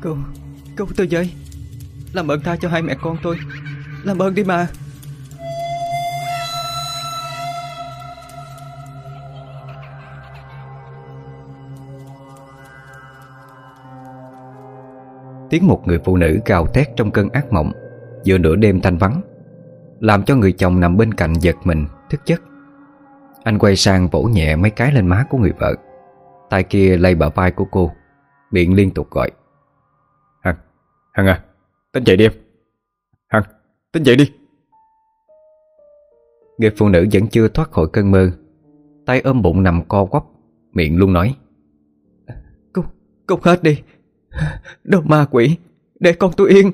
Cứu, cứu tôi với. Làm ơn tha cho hai mẹ con tôi. Làm ơn đi mà. Tiếng một người phụ nữ gào thét trong cơn ác mộng giữa nửa đêm thanh vắng, làm cho người chồng nằm bên cạnh giật mình thức giấc. Anh quay sang vỗ nhẹ mấy cái lên má của người vợ, tay kia lay bả vai của cô, miệng liên tục gọi: Hằng, Hằng à, tỉnh dậy đi em. Hằng, tỉnh dậy đi. Người phụ nữ vẫn chưa thoát khỏi cơn mơ, tay ôm bụng nằm co quắp, miệng luôn nói: Cút hết đi. Đồ ma quỷ, để con tôi yên.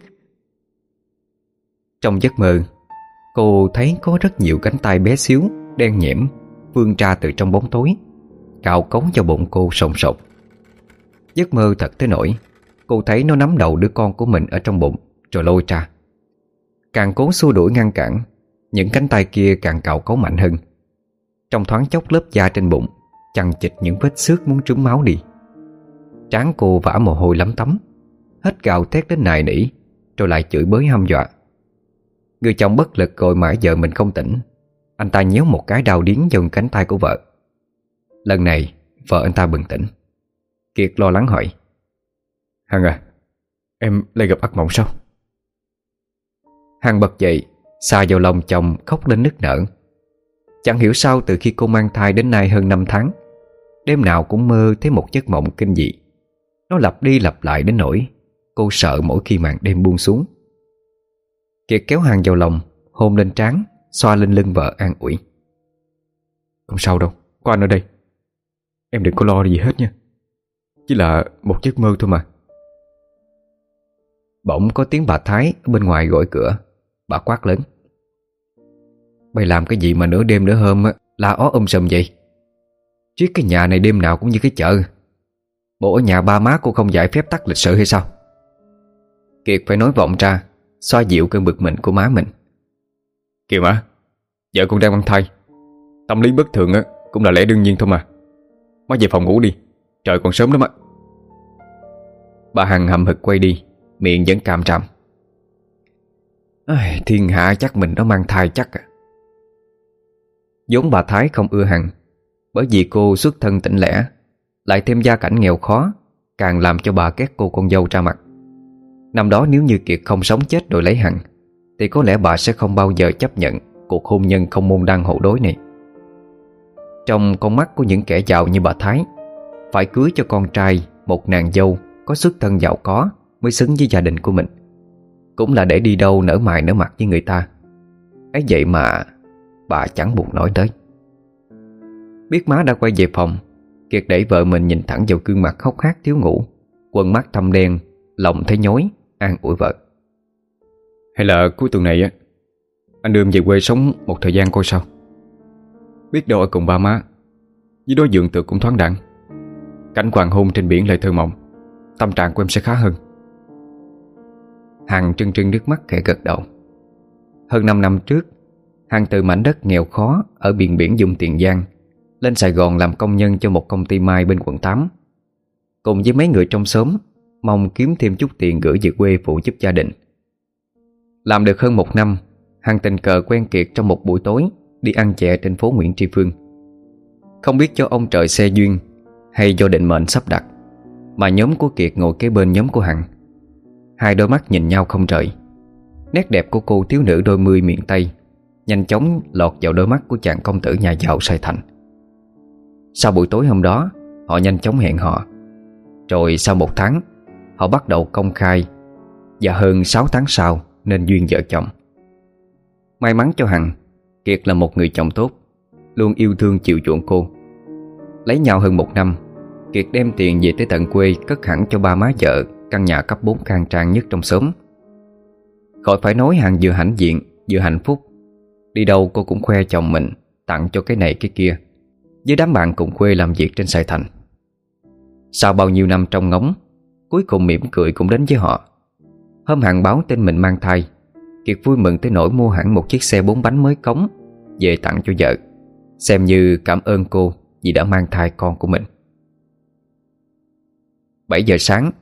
Trong giấc mơ, cô thấy có rất nhiều cánh tay bé xíu, đen nhẽm vươn ra từ trong bóng tối, cào cống cho bụng cô sồn sột. Giấc mơ thật tới nỗi cô thấy nó nắm đầu đứa con của mình ở trong bụng rồi lôi ra. Càng cố xua đuổi ngăn cản, những cánh tay kia càng cào cấu mạnh hơn. Trong thoáng chốc lớp da trên bụng chằng chịt những vết xước muốn trúng máu đi. Trán cô vã mồ hôi lấm tấm, hết gào thét đến nài nỉ, rồi lại chửi bới hăm dọa. Người chồng bất lực gọi mãi vợ mình không tỉnh. Anh ta nhéo một cái đau điếng vào cánh tay của vợ. Lần này vợ anh ta bừng tỉnh. Kiệt lo lắng hỏi: Hằng à, em lại gặp ác mộng sao? Hằng bật dậy, xà vào lòng chồng khóc lên nức nở. Chẳng hiểu sao từ khi cô mang thai đến nay hơn 5 tháng, đêm nào cũng mơ thấy một giấc mộng kinh dị. Nó lặp đi lặp lại đến nỗi cô sợ mỗi khi màn đêm buông xuống. Kiệt kéo Hằng vào lòng, hôn lên trán, xoa lên lưng vợ an ủi: Không sao đâu, có anh ở đây. Em đừng có lo gì hết nha. Chỉ là một giấc mơ thôi mà. Bỗng có tiếng bà Thái ở bên ngoài gõ cửa. Bà quát lớn: Mày làm cái gì mà nửa đêm nửa hôm la ó sùm vậy? Chứ cái nhà này đêm nào cũng như cái chợ. Bộ ở nhà ba má cô không dạy phép tắc lịch sự hay sao? Kiệt phải nói vọng ra, xoa dịu cơn bực mình của má mình. Kìa má, vợ con đang mang thai, tâm lý bất thường cũng là lẽ đương nhiên thôi mà. Má về phòng ngủ đi, trời còn sớm lắm á. Bà Hằng hậm hực quay đi, miệng vẫn càm ràm: Thiên hạ chắc mình nó mang thai chắc à. Vốn bà Thái không ưa Hằng, bởi vì cô xuất thân tỉnh lẻ, lại thêm gia cảnh nghèo khó, càng làm cho bà ghét cô con dâu ra mặt. Năm đó nếu như Kiệt không sống chết đổi lấy Hằng, thì có lẽ bà sẽ không bao giờ chấp nhận cuộc hôn nhân không môn đăng hộ đối này. Trong con mắt của những kẻ giàu như bà Thái, phải cưới cho con trai một nàng dâu có xuất thân giàu có mới xứng với gia đình của mình, cũng là để đi đâu nở mày nở mặt với người ta. Ấy vậy mà bà chẳng buồn nói tới. Biết má đã quay về phòng, Kiệt đẩy vợ mình nhìn thẳng vào gương mặt hốc hác thiếu ngủ, quần mắt thâm đen, lòng thấy nhói, an ủi vợ: Hay là cuối tuần này anh đưa em về quê sống một thời gian coi sao. Biết đâu ở cùng ba má, với đối giường tựa cũng thoáng đãng, cảnh hoàng hôn trên biển lại thơ mộng, tâm trạng của em sẽ khá hơn. Hằng trưng trưng nước mắt khẽ gật đầu. Hơn 5 năm trước, Hằng từ mảnh đất nghèo khó ở biển biển Dung Tiền Giang lên Sài Gòn làm công nhân cho một công ty may bên quận 8. Cùng với mấy người trong xóm mong kiếm thêm chút tiền gửi về quê phụ giúp gia đình. Làm được hơn 1 năm, Hằng tình cờ quen Kiệt trong một buổi tối đi ăn chè trên phố Nguyễn Tri Phương. Không biết cho ông trời xe duyên hay do định mệnh sắp đặt, mà nhóm của Kiệt ngồi kế bên nhóm của Hằng. Hai đôi mắt nhìn nhau không rời. Nét đẹp của cô thiếu nữ đôi mươi miền Tây nhanh chóng lọt vào đôi mắt của chàng công tử nhà giàu Sài Thành. Sau buổi tối hôm đó, họ nhanh chóng hẹn hò. Rồi sau 1 tháng, họ bắt đầu công khai, và hơn 6 tháng sau nên duyên vợ chồng. May mắn cho Hằng, Kiệt là một người chồng tốt, luôn yêu thương chiều chuộng cô. Lấy nhau hơn 1 năm, Kiệt đem tiền về tới tận quê cất hẳn cho ba má vợ căn nhà cấp 4 khang trang nhất trong xóm. Khỏi phải nói, Hằng vừa hãnh diện vừa hạnh phúc. Đi đâu cô cũng khoe chồng mình tặng cho cái này cái kia với đám bạn cùng quê làm việc trên Sài Thành. Sau bao nhiêu năm trông ngóng, cuối cùng mỉm cười cũng đến với họ. Hôm Hằng báo tin mình mang thai, Kiệt vui mừng tới nỗi mua hẳn một chiếc xe 4 bánh mới cống về tặng cho vợ, xem như cảm ơn cô vì đã mang thai con của mình. 7 giờ sáng,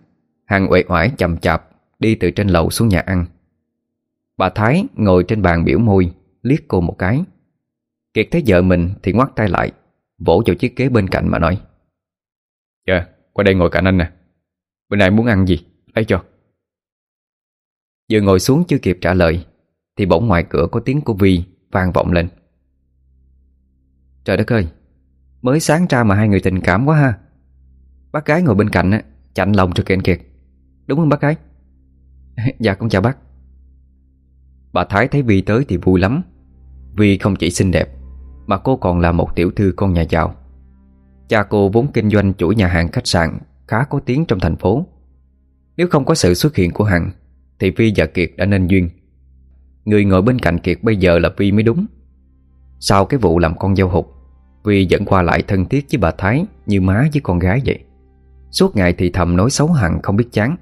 Hằng uể oải chậm chạp đi từ trên lầu xuống nhà ăn. Bà Thái ngồi trên bàn biểu môi, liếc cô một cái. Kiệt thấy vợ mình thì ngoắt tay lại, vỗ vào chiếc ghế bên cạnh mà nói: "Dạ, qua đây ngồi cạnh anh nè. Bữa nay muốn ăn gì, lấy cho." Vừa ngồi xuống chưa kịp trả lời thì bỗng ngoài cửa có tiếng của Vi vang vọng lên: "Trời đất ơi, mới sáng ra mà hai người tình cảm quá ha. Bác gái ngồi bên cạnh á, chạnh lòng cho kìa Kiệt. Đúng không bác gái?" "Dạ con chào bác." Bà Thái thấy Vi tới thì vui lắm. Vi không chỉ xinh đẹp mà cô còn là một tiểu thư con nhà giàu. Cha cô vốn kinh doanh chuỗi nhà hàng khách sạn khá có tiếng trong thành phố. Nếu không có sự xuất hiện của Hằng thì Vi và Kiệt đã nên duyên. Người ngồi bên cạnh Kiệt bây giờ là Vi mới đúng. Sau cái vụ làm con dâu hụt, Vi vẫn qua lại thân thiết với bà Thái như má với con gái vậy. Suốt ngày thì thầm nói xấu Hằng không biết chán.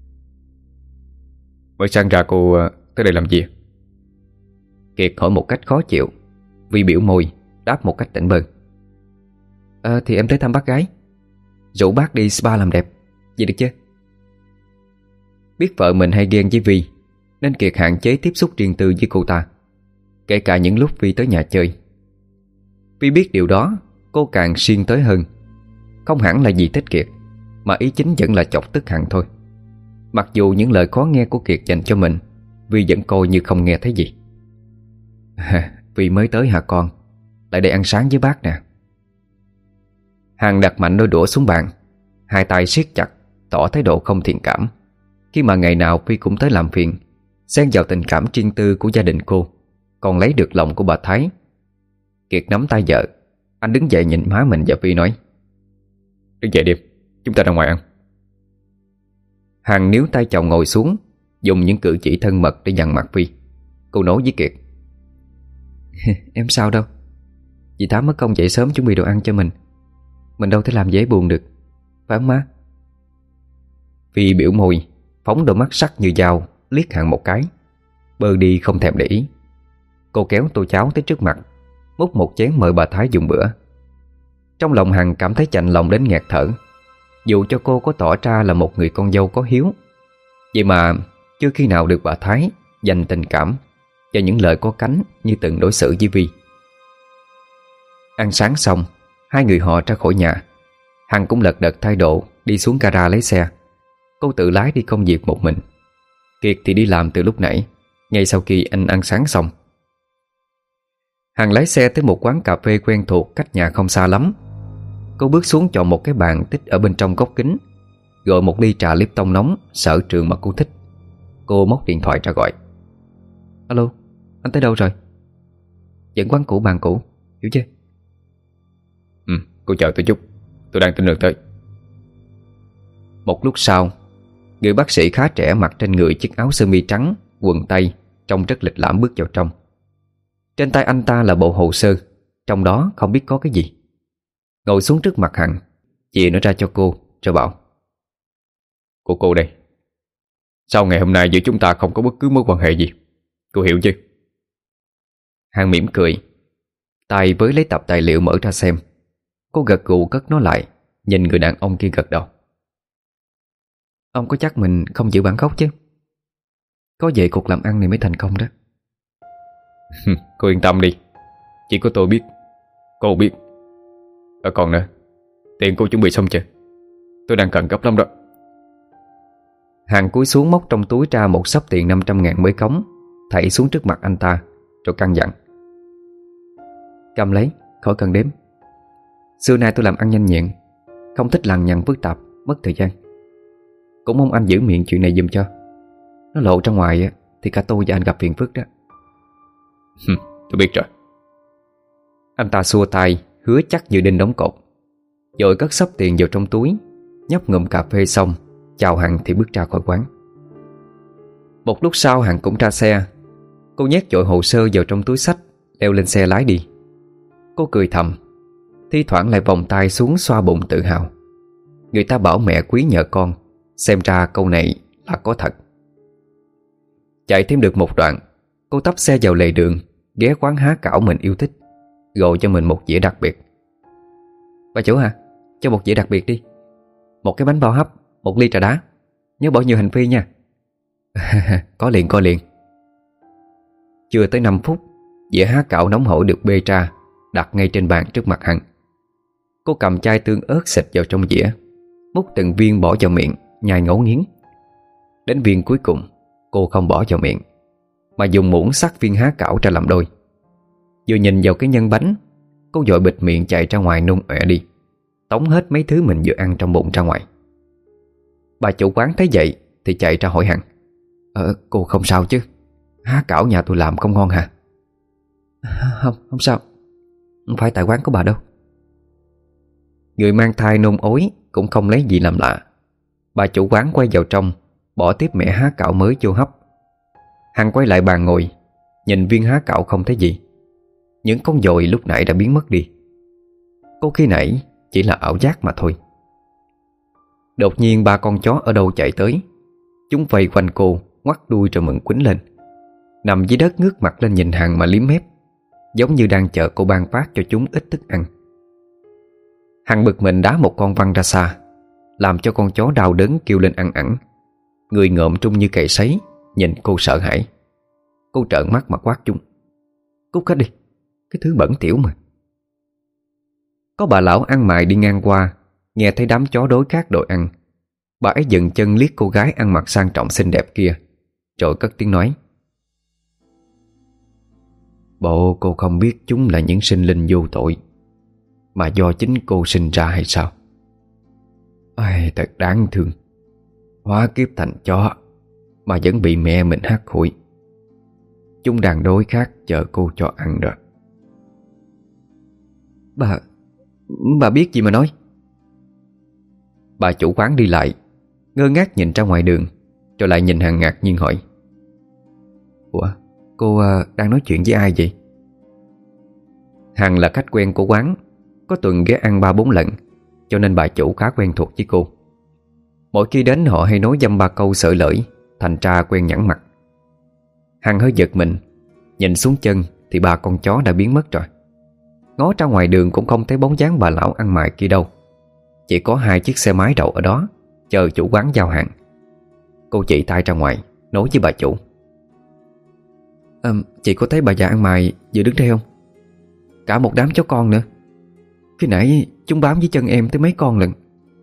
"Mới sáng ra cô tới đây làm gì?" Kiệt hỏi một cách khó chịu. Vi biểu môi đáp một cách tỉnh bơ: Thì em tới thăm bác gái, rủ bác đi spa làm đẹp. Vậy được chưa?" Biết vợ mình hay ghen với Vi nên Kiệt hạn chế tiếp xúc riêng tư với cô ta, kể cả những lúc Vi tới nhà chơi. Vi biết điều đó, cô càng siêng tới hơn. Không hẳn là vì thích Kiệt, mà ý chính vẫn là chọc tức Hằng thôi. Mặc dù những lời khó nghe của Kiệt dành cho mình, Vi vẫn coi như không nghe thấy gì. "Vi mới tới hả con? Lại đây ăn sáng với bác nè." Hằng đặt mạnh đôi đũa xuống bàn, hai tay siết chặt, tỏ thái độ không thiện cảm. Khi mà ngày nào Vi cũng tới làm phiền, xen vào tình cảm riêng tư của gia đình cô, còn lấy được lòng của bà Thái. Kiệt nắm tay vợ, anh đứng dậy nhìn má mình và Vi nói: "Đứng dậy đi, chúng ta ra ngoài ăn." Hằng níu tay chồng ngồi xuống, dùng những cử chỉ thân mật để dằn mặt Vi. Cô nói với Kiệt: "Em sao đâu, chị Thám mất công dậy sớm chuẩn bị đồ ăn cho mình đâu thể làm dễ buồn được, phải không má?" Vi biểu môi, phóng đôi mắt sắc như dao liếc Hằng một cái, bơ đi không thèm để ý. Cô kéo tô cháo tới trước mặt, múc một chén mời bà Thái dùng bữa. Trong lòng Hằng cảm thấy chạnh lòng đến nghẹt thở. Dù cho cô có tỏ ra là một người con dâu có hiếu, vậy mà chưa khi nào được bà Thái dành tình cảm và những lời có cánh như từng đối xử với Vi. Ăn sáng xong, hai người họ ra khỏi nhà. Hằng cũng lật đật thay đồ đi xuống gara lấy xe. Cô tự lái đi công việc một mình. Kiệt thì đi làm từ lúc nãy, ngay sau khi anh ăn sáng xong. Hằng lái xe tới một quán cà phê quen thuộc cách nhà không xa lắm. Cô bước xuống chọn một cái bàn tích ở bên trong góc kính, gọi một ly trà Lipton nóng sở trường mà cô thích. Cô móc điện thoại ra gọi: "Alo, anh tới đâu rồi?" "Vẫn quán cũ bàn cũ, hiểu chưa?" Cô chờ tôi chút, tôi đang trên đường tới." Một lúc sau, người bác sĩ khá trẻ mặc trên người chiếc áo sơ mi trắng, quần tây, trông rất lịch lãm bước vào trong. Trên tay anh ta là bộ hồ sơ, trong đó không biết có cái gì. Ngồi xuống trước mặt Hằng, chìa nó ra cho cô, rồi bảo: "Của cô đây. Sau ngày hôm nay giữa chúng ta không có bất cứ mối quan hệ gì, cô hiểu chứ?" Hằng mỉm cười, tay với lấy tập tài liệu mở ra xem. Cô gật gù cất nó lại, nhìn người đàn ông kia gật đầu: "Ông có chắc mình không giữ bản gốc chứ? Có vậy cuộc làm ăn này mới thành công đó." Cô yên tâm đi, chỉ có tôi biết, cô biết. Còn nữa, tiền cô chuẩn bị xong chưa? Tôi đang cần gấp lắm đó." Hằng cúi xuống móc trong túi ra một xấp tiền 500.000 mới cống, thảy xuống trước mặt anh ta, rồi căn dặn: "Cầm lấy, khỏi cần đếm. Xưa nay tôi làm ăn nhanh nhẹn, không thích lằng nhằng phức tạp, mất thời gian. Cũng mong anh giữ miệng chuyện này giùm cho. Nó lộ ra ngoài thì cả tôi và anh gặp phiền phức đó." Tôi biết rồi." Anh ta xua tay, hứa chắc như đinh đóng cột, rồi cất xấp tiền vào trong túi, nhấp ngụm cà phê xong, chào Hằng thì bước ra khỏi quán. Một lúc sau Hằng cũng ra xe. Cô nhét vội hồ sơ vào trong túi xách, leo lên xe lái đi. Cô cười thầm, thi thoảng lại vòng tay xuống xoa bụng tự hào. Người ta bảo mẹ quý nhờ con, xem ra câu này là có thật. Chạy thêm được một đoạn, cô tấp xe vào lề đường, ghé quán há cảo mình yêu thích, gọi cho mình một dĩa đặc biệt. "Bà chủ hả? Cho một dĩa đặc biệt đi. Một cái bánh bao hấp, một ly trà đá." nhớ bỏ nhiều hành phi nha. Có liền có liền. Chưa tới 5 phút, dĩa há cảo nóng hổi được bê ra, đặt ngay trên bàn trước mặt Hằng. Cô cầm chai tương ớt xịt vào trong dĩa, múc từng viên bỏ vào miệng, nhai ngấu nghiến. Đến viên cuối cùng, cô không bỏ vào miệng, mà dùng muỗng xắt viên há cảo ra làm đôi. Vừa nhìn vào cái nhân bánh, cô vội bịt miệng chạy ra ngoài nôn ọe đi, tống hết mấy thứ mình vừa ăn trong bụng ra ngoài. Bà chủ quán thấy vậy thì chạy ra hỏi Hằng: Cô không sao chứ? Há cảo nhà tôi làm không ngon hả? Không sao. Không phải tại quán của bà đâu. Người mang thai nôn ối cũng không lấy gì làm lạ. Bà chủ quán quay vào trong, bỏ tiếp mẻ há cảo mới vô hấp. Hằng quay lại bàn ngồi, nhìn viên há cảo không thấy gì. Những con dồi lúc nãy đã biến mất đi. Cô khi nãy chỉ là ảo giác mà thôi. Đột nhiên 3 con chó ở đâu chạy tới. Chúng vây quanh cô, ngoắt đuôi rồi mừng quýnh lên. Nằm dưới đất ngước mặt lên nhìn Hằng mà liếm mép, giống như đang chờ cô ban phát cho chúng ít thức ăn. Hằng bực mình đá một con văng ra xa, làm cho con chó đau đớn kêu lên ăn ẳng. Người ngợm trung như cày sấy, nhìn cô sợ hãi. Cô trợn mắt mà quát chúng: Cút hết đi, cái thứ bẩn tiểu mà. Có bà lão ăn mày đi ngang qua, nghe thấy đám chó đối khác đồ ăn. Bà ấy dừng chân liếc cô gái ăn mặc sang trọng xinh đẹp kia, rồi cất tiếng nói: Bộ cô không biết chúng là những sinh linh vô tội, mà do chính cô sinh ra hay sao? Ai, thật đáng thương. Hóa kiếp thành chó mà vẫn bị mẹ mình hắt hủi. Chúng đang đối khác chờ cô cho ăn rồi. Bà biết gì mà nói? Bà chủ quán đi lại, ngơ ngác nhìn ra ngoài đường, rồi lại nhìn Hằng ngạc nhiên hỏi: Ủa, cô đang nói chuyện với ai vậy? Hằng là khách quen của quán, có tuần ghé ăn 3-4 lần, cho nên bà chủ khá quen thuộc với cô. Mỗi khi đến họ hay nói dăm ba câu xởi lởi, thành ra quen nhẵn mặt. Hằng hơi giật mình, nhìn xuống chân thì 3 con chó đã biến mất rồi. Ngó ra ngoài đường cũng không thấy bóng dáng bà lão ăn mày kia đâu. Chỉ có 2 chiếc xe máy đậu ở đó, chờ chủ quán giao hàng. Cô chỉ tay ra ngoài, nói với bà chủ: Chị có thấy bà già ăn mày vừa đứng đây không? Cả một đám chó con nữa. Khi nãy chúng bám với chân em tới mấy con lần.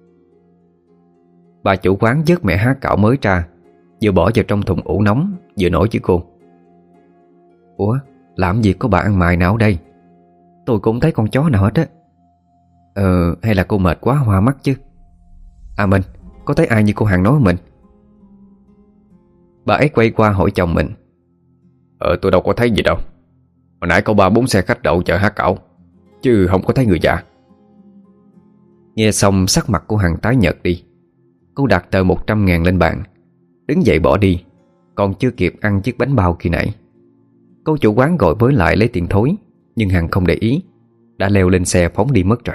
Bà chủ quán vớt mẹ há cảo mới ra, vừa bỏ vào trong thùng ủ nóng, vừa nói với cô: Ủa, làm gì có bà ăn mày nào ở đây? Tôi cũng thấy con chó nào hết á. Hay là cô mệt quá hoa mắt chứ? À mình, có thấy ai như cô Hằng nói mình? Bà ấy quay qua hỏi chồng mình: Tôi đâu có thấy gì đâu. Hồi nãy có 3-4 xe khách đậu chợ há cảo, chứ không có thấy người già. Nghe xong sắc mặt của Hằng tái nhợt đi. Cô đặt tờ 100.000 lên bàn, đứng dậy bỏ đi. Còn chưa kịp ăn chiếc bánh bao khi nãy. Cô chủ quán gọi với lại lấy tiền thối, nhưng Hằng không để ý, đã leo lên xe phóng đi mất rồi.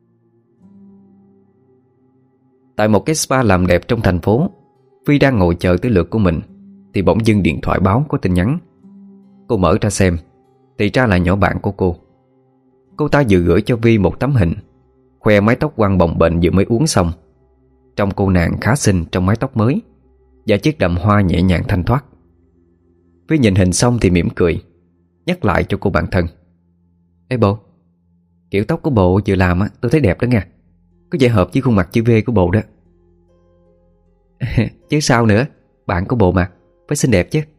Tại một cái spa làm đẹp trong thành phố, Phi đang ngồi chờ tới lượt của mình thì bỗng dưng điện thoại báo có tin nhắn. Cô mở ra xem thì ra là nhỏ bạn của cô. Cô ta vừa gửi cho Vi một tấm hình, khoe mái tóc quăn bồng bềnh vừa mới uống xong. Trông cô nàng khá xinh trong mái tóc mới và chiếc đầm hoa nhẹ nhàng thanh thoát. Vi nhìn hình xong thì mỉm cười, nhắc lại cho cô bạn thân: Ê bộ, kiểu tóc của bộ vừa làm á, tôi thấy đẹp đó nha. Có vẻ hợp với khuôn mặt chữ V của bộ đó. Chứ sao nữa, bạn của bộ mà, phải xinh đẹp chứ.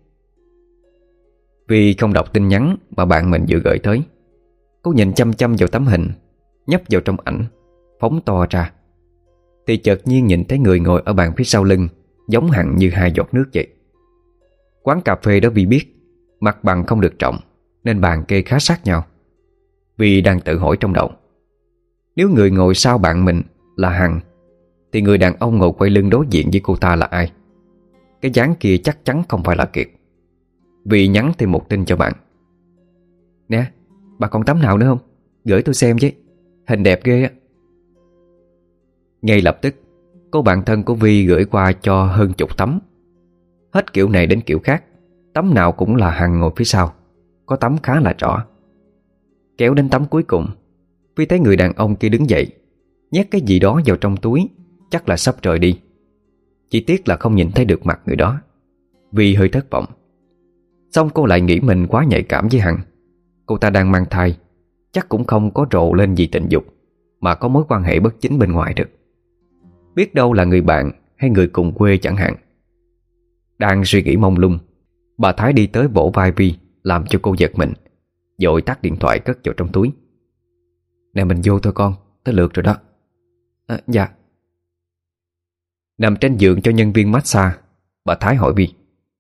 Vi không đọc tin nhắn mà bạn mình vừa gửi tới. Cô nhìn chăm chăm vào tấm hình, nhấp vào trong ảnh, phóng to ra. Thì chợt nhiên nhìn thấy người ngồi ở bàn phía sau lưng, giống hẳn như 2 giọt nước vậy. Quán cà phê đó Vi biết mặt bằng không được rộng, nên bàn kê khá sát nhau. Vi đang tự hỏi trong đầu, nếu người ngồi sau bạn mình là Hằng thì người đàn ông ngồi quay lưng đối diện với cô ta là ai? Cái dáng kia chắc chắn không phải là Kiệt. Vi nhắn thêm một tin cho bạn: Nè, bà còn tấm nào nữa không? Gửi tôi xem với, hình đẹp ghê á. Ngay lập tức, cô bạn thân của Vi gửi qua cho hơn chục tấm. Hết kiểu này đến kiểu khác, tấm nào cũng là Hằng ngồi phía sau, có tấm khá là rõ. Kéo đến tấm cuối cùng, Vi thấy người đàn ông kia đứng dậy, nhét cái gì đó vào trong túi, chắc là sắp rời đi. Chỉ tiếc là không nhìn thấy được mặt người đó. Vi hơi thất vọng. Xong cô lại nghĩ mình quá nhạy cảm với Hằng. Cô ta đang mang thai, chắc cũng không có rộ lên gì tình dục, mà có mối quan hệ bất chính bên ngoài được. Biết đâu là người bạn hay người cùng quê chẳng hạn. Đang suy nghĩ mông lung, bà Thái đi tới vỗ vai Vi, làm cho cô giật mình, vội tắt điện thoại cất vào trong túi. Nè mình vô thôi con, tới lượt rồi đó. Dạ. Nằm trên giường cho nhân viên massage, bà Thái hỏi Vi: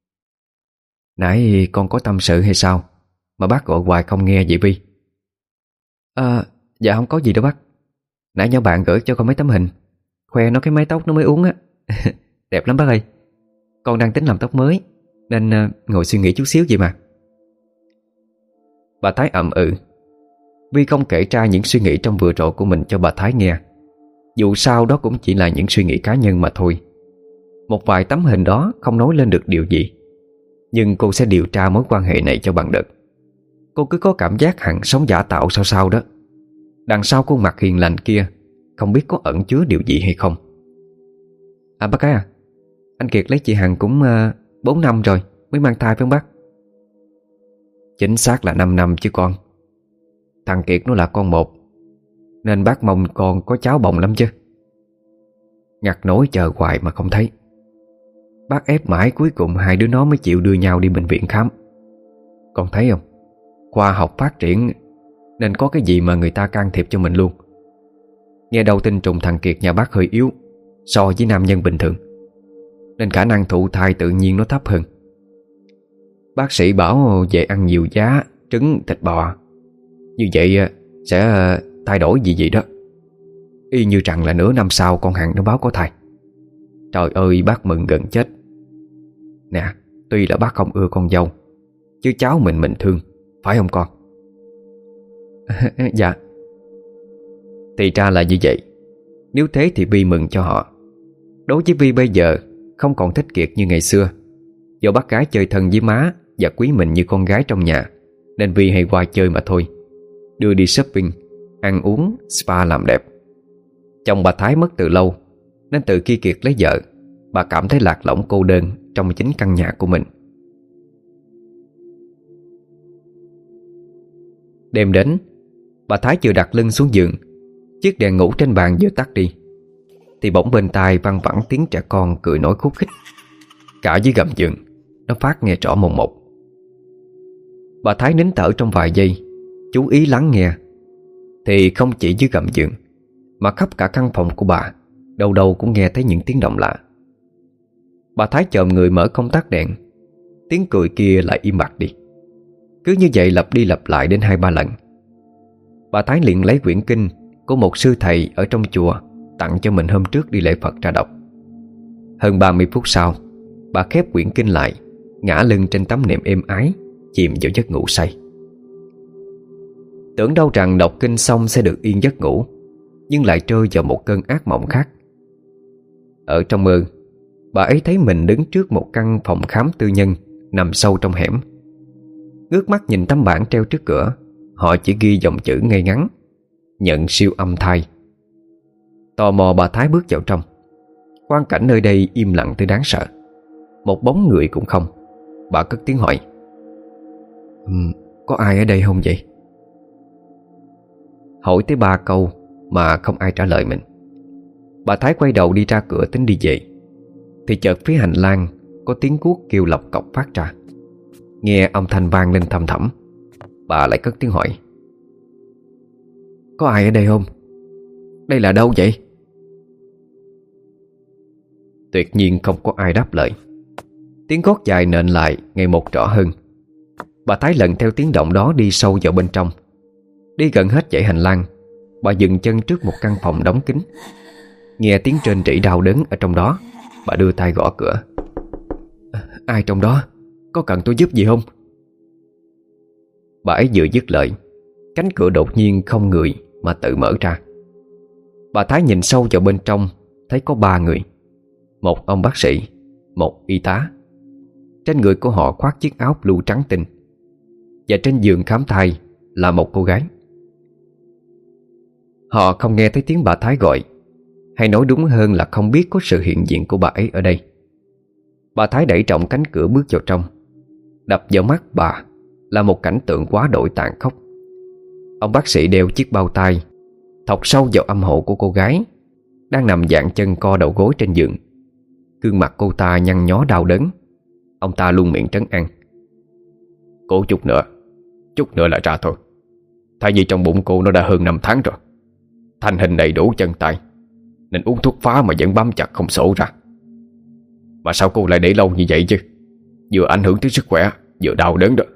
Nãy con có tâm sự hay sao mà bác gọi hoài không nghe vậy Vi? Dạ không có gì đâu bác. Nãy nhau bạn gửi cho con mấy tấm hình, khoe nó cái mái tóc nó mới uống á. Đẹp lắm bác ơi. Con đang tính làm tóc mới, nên ngồi suy nghĩ chút xíu vậy mà. Bà Thái ậm ừ. Vi không kể ra những suy nghĩ trong vừa rồi của mình cho bà Thái nghe. Dù sao đó cũng chỉ là những suy nghĩ cá nhân mà thôi. Một vài tấm hình đó không nói lên được điều gì, nhưng cô sẽ điều tra mối quan hệ này cho bằng được. Cô cứ có cảm giác Hằng sống giả tạo sao đó. Đằng sau khuôn mặt hiền lành kia không biết có ẩn chứa điều gì hay không. Bác gái anh Kiệt lấy chị Hằng cũng 4 năm rồi mới mang thai phải không bác? Chính xác là 5 năm chứ con. Thằng Kiệt nó là con một, nên bác mong con có cháu bồng lắm chứ. Ngặt nỗi chờ hoài mà không thấy. Bác ép mãi cuối cùng hai đứa nó mới chịu đưa nhau đi bệnh viện khám. Con thấy không, khoa học phát triển nên có cái gì mà người ta can thiệp cho mình luôn. Nghe đầu tinh trùng thằng Kiệt nhà bác hơi yếu so với nam nhân bình thường, nên khả năng thụ thai tự nhiên nó thấp hơn. Bác sĩ bảo về ăn nhiều giá, trứng, thịt bò, như vậy sẽ thay đổi gì đó. Y như rằng là nửa năm sau con Hằng nó báo có thai. Trời ơi bác mừng gần chết. Nè, tuy là bác không ưa con dâu, chứ cháu mình thương, phải không con? Dạ. Thì ra là như vậy. Nếu thế thì Vi mừng cho họ. Đối với Vi bây giờ không còn thích Kiệt như ngày xưa. Do bác gái chơi thân với má và quý mình như con gái trong nhà, nên Vi hay qua chơi mà thôi. Đưa đi shopping, ăn uống, spa làm đẹp. Chồng bà Thái mất từ lâu, nên từ khi Kiệt lấy vợ, bà cảm thấy lạc lõng cô đơn trong chính căn nhà của mình. Đêm đến, bà Thái vừa đặt lưng xuống giường, chiếc đèn ngủ trên bàn vừa tắt đi, thì bỗng bên tai văng vẳng tiếng trẻ con cười nói khúc khích. Cả dưới gầm giường nó phát nghe rõ mồn một. Bà Thái nín thở trong vài giây, chú ý lắng nghe. Thì không chỉ dưới gầm giường, mà khắp cả căn phòng của bà, đâu đâu cũng nghe thấy những tiếng động lạ. Bà Thái chồm người mở công tắc đèn, tiếng cười kia lại im bặt đi. Cứ như vậy lặp đi lặp lại đến 2-3 lần. Bà Thái liền lấy quyển kinh của một sư thầy ở trong chùa tặng cho mình hôm trước đi lễ Phật ra đọc. Hơn 30 phút sau, bà khép quyển kinh lại, ngã lưng trên tấm nệm êm ái, chìm vào giấc ngủ say. Tưởng đâu rằng đọc kinh xong sẽ được yên giấc ngủ, nhưng lại rơi vào một cơn ác mộng khác. Ở trong mơ, bà ấy thấy mình đứng trước một căn phòng khám tư nhân nằm sâu trong hẻm. Ngước mắt nhìn tấm bảng treo trước cửa, họ chỉ ghi dòng chữ ngay ngắn: nhận siêu âm thai. Tò mò bà Thái bước vào trong. Quang cảnh nơi đây im lặng tới đáng sợ. Một bóng người cũng không. Bà cất tiếng hỏi: có ai ở đây không vậy? Hỏi tới 3 câu mà không ai trả lời mình. Bà Thái quay đầu đi ra cửa tính đi về, thì chợt phía hành lang có tiếng cuốc kêu lọc cọc phát ra. Nghe âm thanh vang lên thầm thẳm, bà lại cất tiếng hỏi: có ai ở đây không? Đây là đâu vậy? Tuyệt nhiên không có ai đáp lời. Tiếng gót dài nện lại ngày một rõ hơn. Bà Thái lần theo tiếng động đó đi sâu vào bên trong. Đi gần hết dãy hành lang, bà dừng chân trước một căn phòng đóng kín. Nghe tiếng rên rỉ đau đớn ở trong đó, bà đưa tay gõ cửa. Ai trong đó? Có cần tôi giúp gì không? Bà ấy vừa dứt lời, cánh cửa đột nhiên không người mà tự mở ra. Bà Thái nhìn sâu vào bên trong, thấy có 3 người. Một ông bác sĩ, một y tá. Trên người của họ khoác chiếc áo blue trắng tinh, và trên giường khám thai là một cô gái. Họ không nghe thấy tiếng bà Thái gọi, hay nói đúng hơn là không biết có sự hiện diện của bà ấy ở đây. Bà Thái đẩy trọng cánh cửa bước vào trong. Đập vào mắt bà là một cảnh tượng quá đổi tàn khốc. Ông bác sĩ đeo chiếc bao tay thọc sâu vào âm hộ của cô gái đang nằm dạng chân co đầu gối trên giường. Gương mặt cô ta nhăn nhó đau đớn. Ông ta luôn miệng trấn an: "Cố chút nữa là ra thôi. Tại vì trong bụng cô nó đã hơn 5 tháng rồi, thành hình đầy đủ chân tay, nên uống thuốc phá mà vẫn bám chặt không sổ ra. Mà sao cô lại để lâu như vậy chứ? Vừa ảnh hưởng tới sức khỏe, vừa đau đớn đó."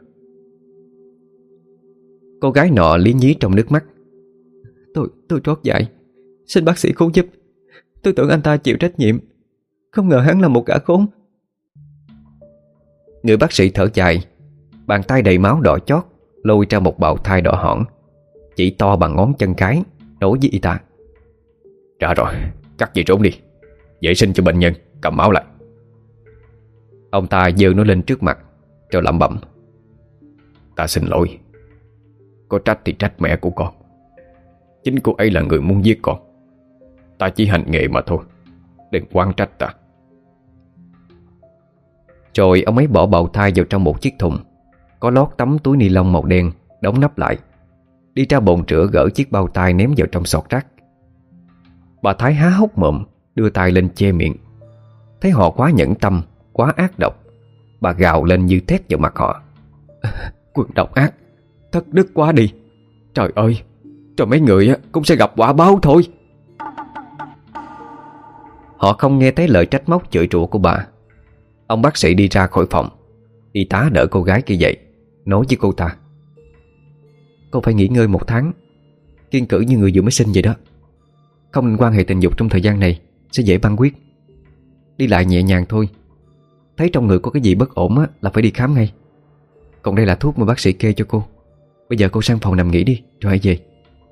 Cô gái nọ lý nhí trong nước mắt: Tôi trót dại, xin bác sĩ cứu giúp. Tôi tưởng anh ta chịu trách nhiệm, không ngờ hắn là một gã khốn. Người bác sĩ thở dài, bàn tay đầy máu đỏ chót lôi ra một bào thai đỏ hỏn, chỉ to bằng ngón chân cái, nói với y tá: "Ra rồi, cắt dây trốn đi, vệ sinh cho bệnh nhân, cầm máu lại." Ông ta giơ nó lên trước mặt rồi lẩm bẩm: "Ta xin lỗi. Có trách thì trách mẹ của con. Chính cô ấy là người muốn giết con. Ta chỉ hành nghề mà thôi, đừng oán trách ta." Rồi ông ấy bỏ bào thai vào trong một chiếc thùng có lót tấm túi ni lông màu đen, đóng nắp lại, đi ra bồn rửa gỡ chiếc bao tay ném vào trong sọt rác. Bà Thái há hốc mồm, đưa tay lên che miệng. Thấy họ quá nhẫn tâm, quá ác độc, bà gào lên như thét vào mặt họ: Quân độc ác, thất đức quá đi. Trời ơi, rồi mấy người cũng sẽ gặp quả báo thôi. Họ không nghe thấy lời trách móc chửi rủa của bà. Ông bác sĩ đi ra khỏi phòng. Y tá đỡ cô gái kia dậy, nói với cô ta: Cô phải nghỉ ngơi 1 tháng, kiêng cữ như người vừa mới sinh vậy đó. Không nên quan hệ tình dục trong thời gian này, sẽ dễ băng huyết. Đi lại nhẹ nhàng thôi. Thấy trong người có cái gì bất ổn là phải đi khám ngay. Còn đây là thuốc mà bác sĩ kê cho cô. Bây giờ cô sang phòng nằm nghỉ đi, rồi hãy về.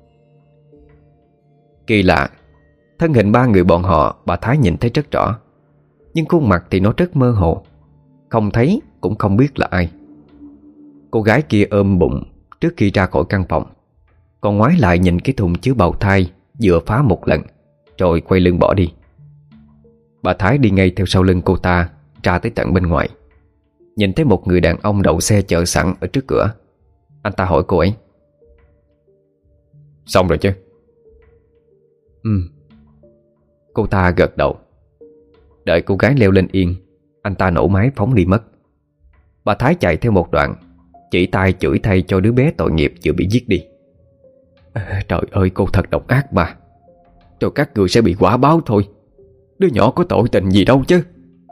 Kỳ lạ, thân hình 3 người bọn họ bà Thái nhìn thấy rất rõ, nhưng khuôn mặt thì nó rất mơ hồ, không thấy cũng không biết là ai. Cô gái kia ôm bụng trước khi ra khỏi căn phòng, còn ngoái lại nhìn cái thùng chứa bào thai vừa phá một lần, rồi quay lưng bỏ đi. Bà Thái đi ngay theo sau lưng cô ta ra tới tận bên ngoài. Nhìn thấy một người đàn ông đậu xe chờ sẵn ở trước cửa. Anh ta hỏi cô ấy: "Xong rồi chứ?" Cô ta gật đầu. Đợi cô gái leo lên yên, anh ta nổ máy phóng đi mất. Bà Thái chạy theo một đoạn, chỉ tay chửi thay cho đứa bé tội nghiệp vừa bị giết đi: Trời ơi, cô thật độc ác mà. Rồi các người sẽ bị quả báo thôi. Đứa nhỏ có tội tình gì đâu chứ.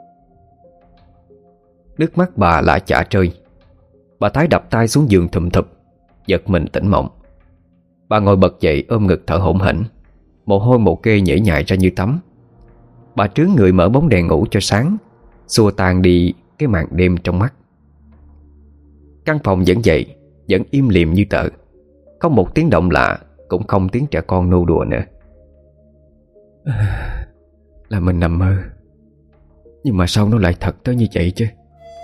Nước mắt bà lại chả rơi. Bà Thái đập tay xuống giường thùm thụp, giật mình tỉnh mộng. Bà ngồi bật dậy ôm ngực thở hổn hển, mồ hôi mồ kê nhễ nhại ra như tắm. Bà trướng người mở bóng đèn ngủ cho sáng, xua tan đi cái màn đêm trong mắt. Căn phòng vẫn vậy, vẫn im lìm như tờ. Không một tiếng động lạ, cũng không tiếng trẻ con nô đùa nữa. Là mình nằm mơ, nhưng mà sao nó lại thật tới như vậy chứ?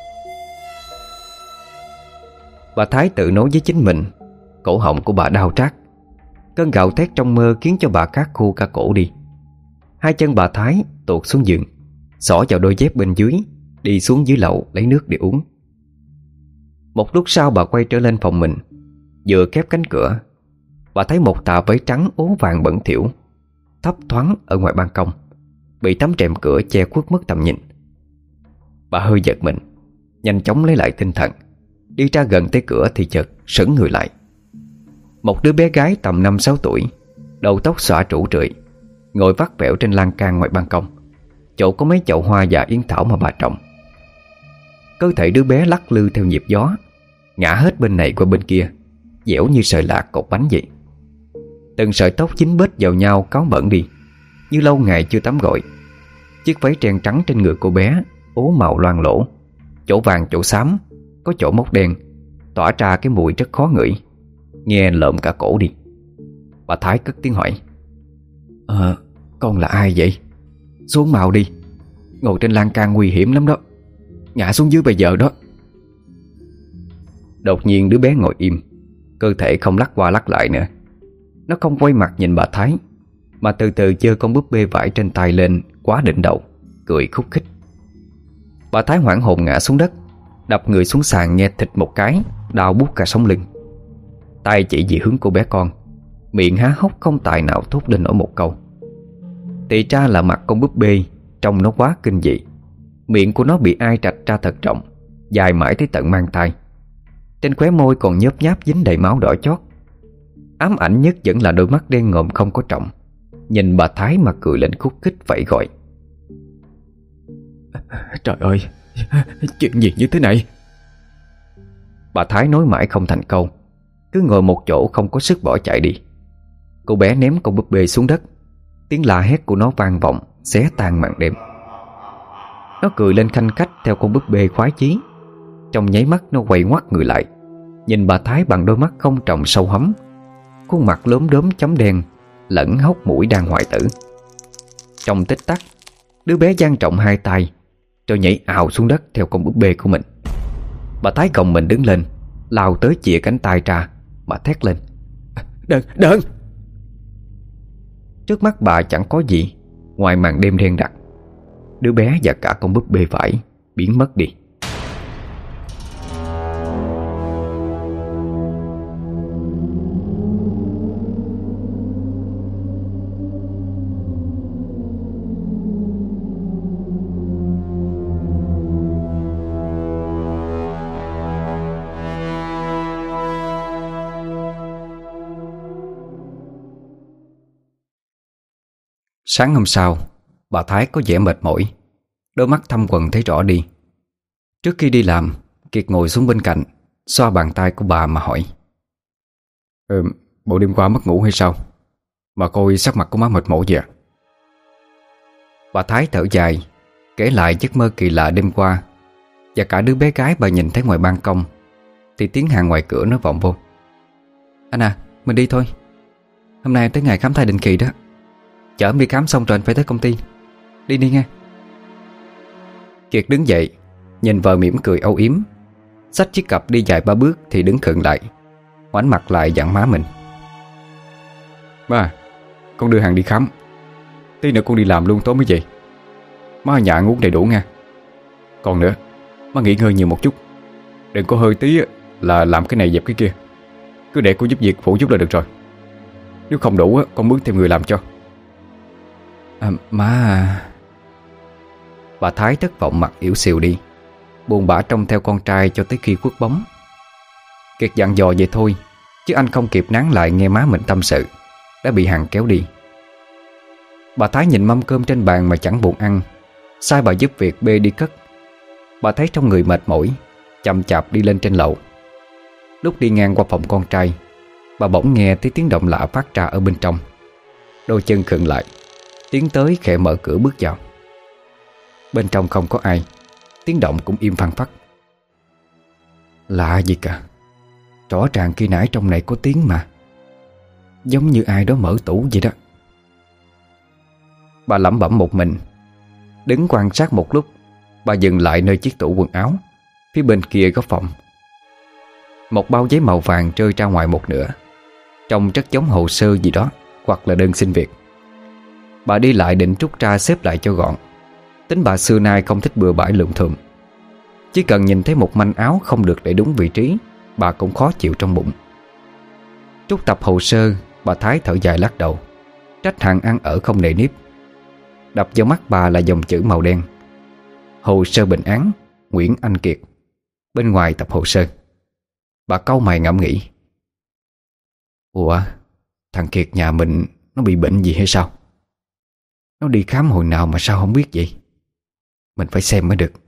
Bà Thái tự nói với chính mình. Cổ họng của bà đau rát. Cơn gào thét trong mơ khiến cho bà khát khô cả cổ đi. Hai chân bà Thái tuột xuống giường, xỏ vào đôi dép bên dưới, đi xuống dưới lầu lấy nước để uống. Một lúc sau bà quay trở lên phòng mình. Vừa khép cánh cửa, bà thấy một tà váy trắng ố vàng bẩn thỉu thấp thoáng ở ngoài ban công, bị tấm rèm cửa che khuất mất tầm nhìn. Bà hơi giật mình, nhanh chóng lấy lại tinh thần, đi ra gần tới cửa thì chợt sững người lại. Một đứa bé gái tầm 5-6 tuổi, đầu tóc xõa rủ rượi, ngồi vắt vẻo trên lan can ngoài ban công, chỗ có mấy chậu hoa và yến thảo mà bà trồng. Cơ thể đứa bé lắc lư theo nhịp gió, ngã hết bên này qua bên kia, dẻo như sợi lạc cột bánh vậy. Từng sợi tóc dính bết vào nhau cáu bẩn đi, như lâu ngày chưa tắm gội. Chiếc váy ren trắng trên người cô bé ố màu loang lỗ, chỗ vàng chỗ xám, có chỗ mốc đen, tỏa ra cái mùi rất khó ngửi, nghe lợm cả cổ đi. Bà Thái cất tiếng hỏi: Con là ai vậy? Xuống mau đi. Ngồi trên lan can nguy hiểm lắm đó. Ngã xuống dưới bây giờ đó. Đột nhiên đứa bé ngồi im, cơ thể không lắc qua lắc lại nữa. Nó không quay mặt nhìn bà Thái, mà từ từ giơ con búp bê vải trên tay lên quá đỉnh đầu, cười khúc khích. Bà Thái hoảng hồn ngã xuống đất, đập người xuống sàn nghe thịt một cái, đau buốt cả sống lưng. Tay chỉ về hướng cô bé con, miệng há hốc không tài nào thốt lên nổi một câu. Thì ra là mặt con búp bê trông nó quá kinh dị. Miệng của nó bị ai trạch ra thật rộng, dài mãi tới tận mang tai. Trên khóe môi còn nhớp nháp dính đầy máu đỏ chót. Ám ảnh nhất vẫn là đôi mắt đen ngòm không có trọng, nhìn bà Thái mà cười lên khúc khích vẫy gọi. Trời ơi, chuyện gì như thế này? Bà Thái nói mãi không thành câu, cứ ngồi một chỗ không có sức bỏ chạy đi. Cô bé ném con búp bê xuống đất, tiếng la hét của nó vang vọng, xé tan màn đêm. Nó cười lên khanh khách theo con búp bê khoái chí. Trong nháy mắt nó quay ngoắt người lại, nhìn bà Thái bằng đôi mắt không tròng sâu hấm, khuôn mặt lốm đốm chấm đen, lẫn hốc mũi đang hoại tử. Trong tích tắc, đứa bé dang trọng hai tay rồi nhảy ào xuống đất theo con búp bê của mình. Bà Thái gồng mình đứng lên, lao tới chìa cánh tay ra mà thét lên: Đừng! Trước mắt bà chẳng có gì ngoài màn đêm đen đặc. Đứa bé và cả con búp bê vải biến mất đi. Sáng hôm sau, bà Thái có vẻ mệt mỏi, đôi mắt thâm quầng thấy rõ đi. Trước khi đi làm, Kiệt ngồi xuống bên cạnh, xoa bàn tay của bà mà hỏi: Bộ đêm qua mất ngủ hay sao mà coi sắc mặt của má mệt mỏi vậy ạ? Bà Thái thở dài, kể lại giấc mơ kỳ lạ đêm qua và cả đứa bé gái bà nhìn thấy ngoài ban công. Thì tiếng Hàng ngoài cửa nó vọng vô: Anh à, mình đi thôi. Hôm nay tới ngày khám thai định kỳ đó. Chở em đi khám xong rồi anh phải tới công ty. Đi đi nghe. Kiệt đứng dậy, nhìn vợ mỉm cười âu yếm, xách chiếc cặp đi vài ba bước thì đứng khựng lại, ngoảnh mặt lại dặn má mình: Má, con đưa Hằng đi khám. Tí nữa con đi làm luôn tối mới về. Má ở nhà ăn uống đầy đủ nha. Còn nữa, má nghỉ ngơi nhiều một chút. Đừng có hơi tí là làm cái này dẹp cái kia. Cứ để cô giúp việc phụ giúp là được rồi. Nếu không đủ con mướn thêm người làm cho. Má. Bà Thái thất vọng mặt yếu xìu đi, buồn bã trông theo con trai cho tới khi khuất bóng. Kiệt dặn dò vậy thôi, chứ anh không kịp nán lại nghe má mình tâm sự, đã bị Hằng kéo đi. Bà Thái nhìn mâm cơm trên bàn mà chẳng buồn ăn, sai bà giúp việc bê đi cất. Bà thấy trong người mệt mỏi, chậm chạp đi lên trên lầu. Lúc đi ngang qua phòng con trai, bà bỗng nghe thấy tiếng động lạ phát ra ở bên trong. Đôi chân khựng lại, tiến tới khẽ mở cửa bước vào. Bên trong không có ai, tiếng động cũng im phăng phắc. Lạ gì cả, rõ ràng khi nãy trong này có tiếng mà, giống như ai đó mở tủ vậy đó. Bà lẩm bẩm một mình. Đứng quan sát một lúc, bà dừng lại nơi chiếc tủ quần áo phía bên kia góc phòng. Một bao giấy màu vàng rơi ra ngoài một nửa, trông rất giống hồ sơ gì đó hoặc là đơn xin việc. Bà đi lại định rút ra xếp lại cho gọn. Tính bà xưa nay không thích bừa bãi lượm thượm. Chỉ cần nhìn thấy một manh áo không được để đúng vị trí, bà cũng khó chịu trong bụng. Trút tập hồ sơ, bà Thái thở dài lắc đầu, trách Hằng ăn ở không nề nếp. Đập vào mắt bà là dòng chữ màu đen: Hồ sơ bệnh án Nguyễn Anh Kiệt. Bên ngoài tập hồ sơ. Bà cau mày ngẫm nghĩ: Ủa, thằng Kiệt nhà mình nó bị bệnh gì hay sao? Nó đi khám hồi nào mà sao không biết vậy? Mình phải xem mới được.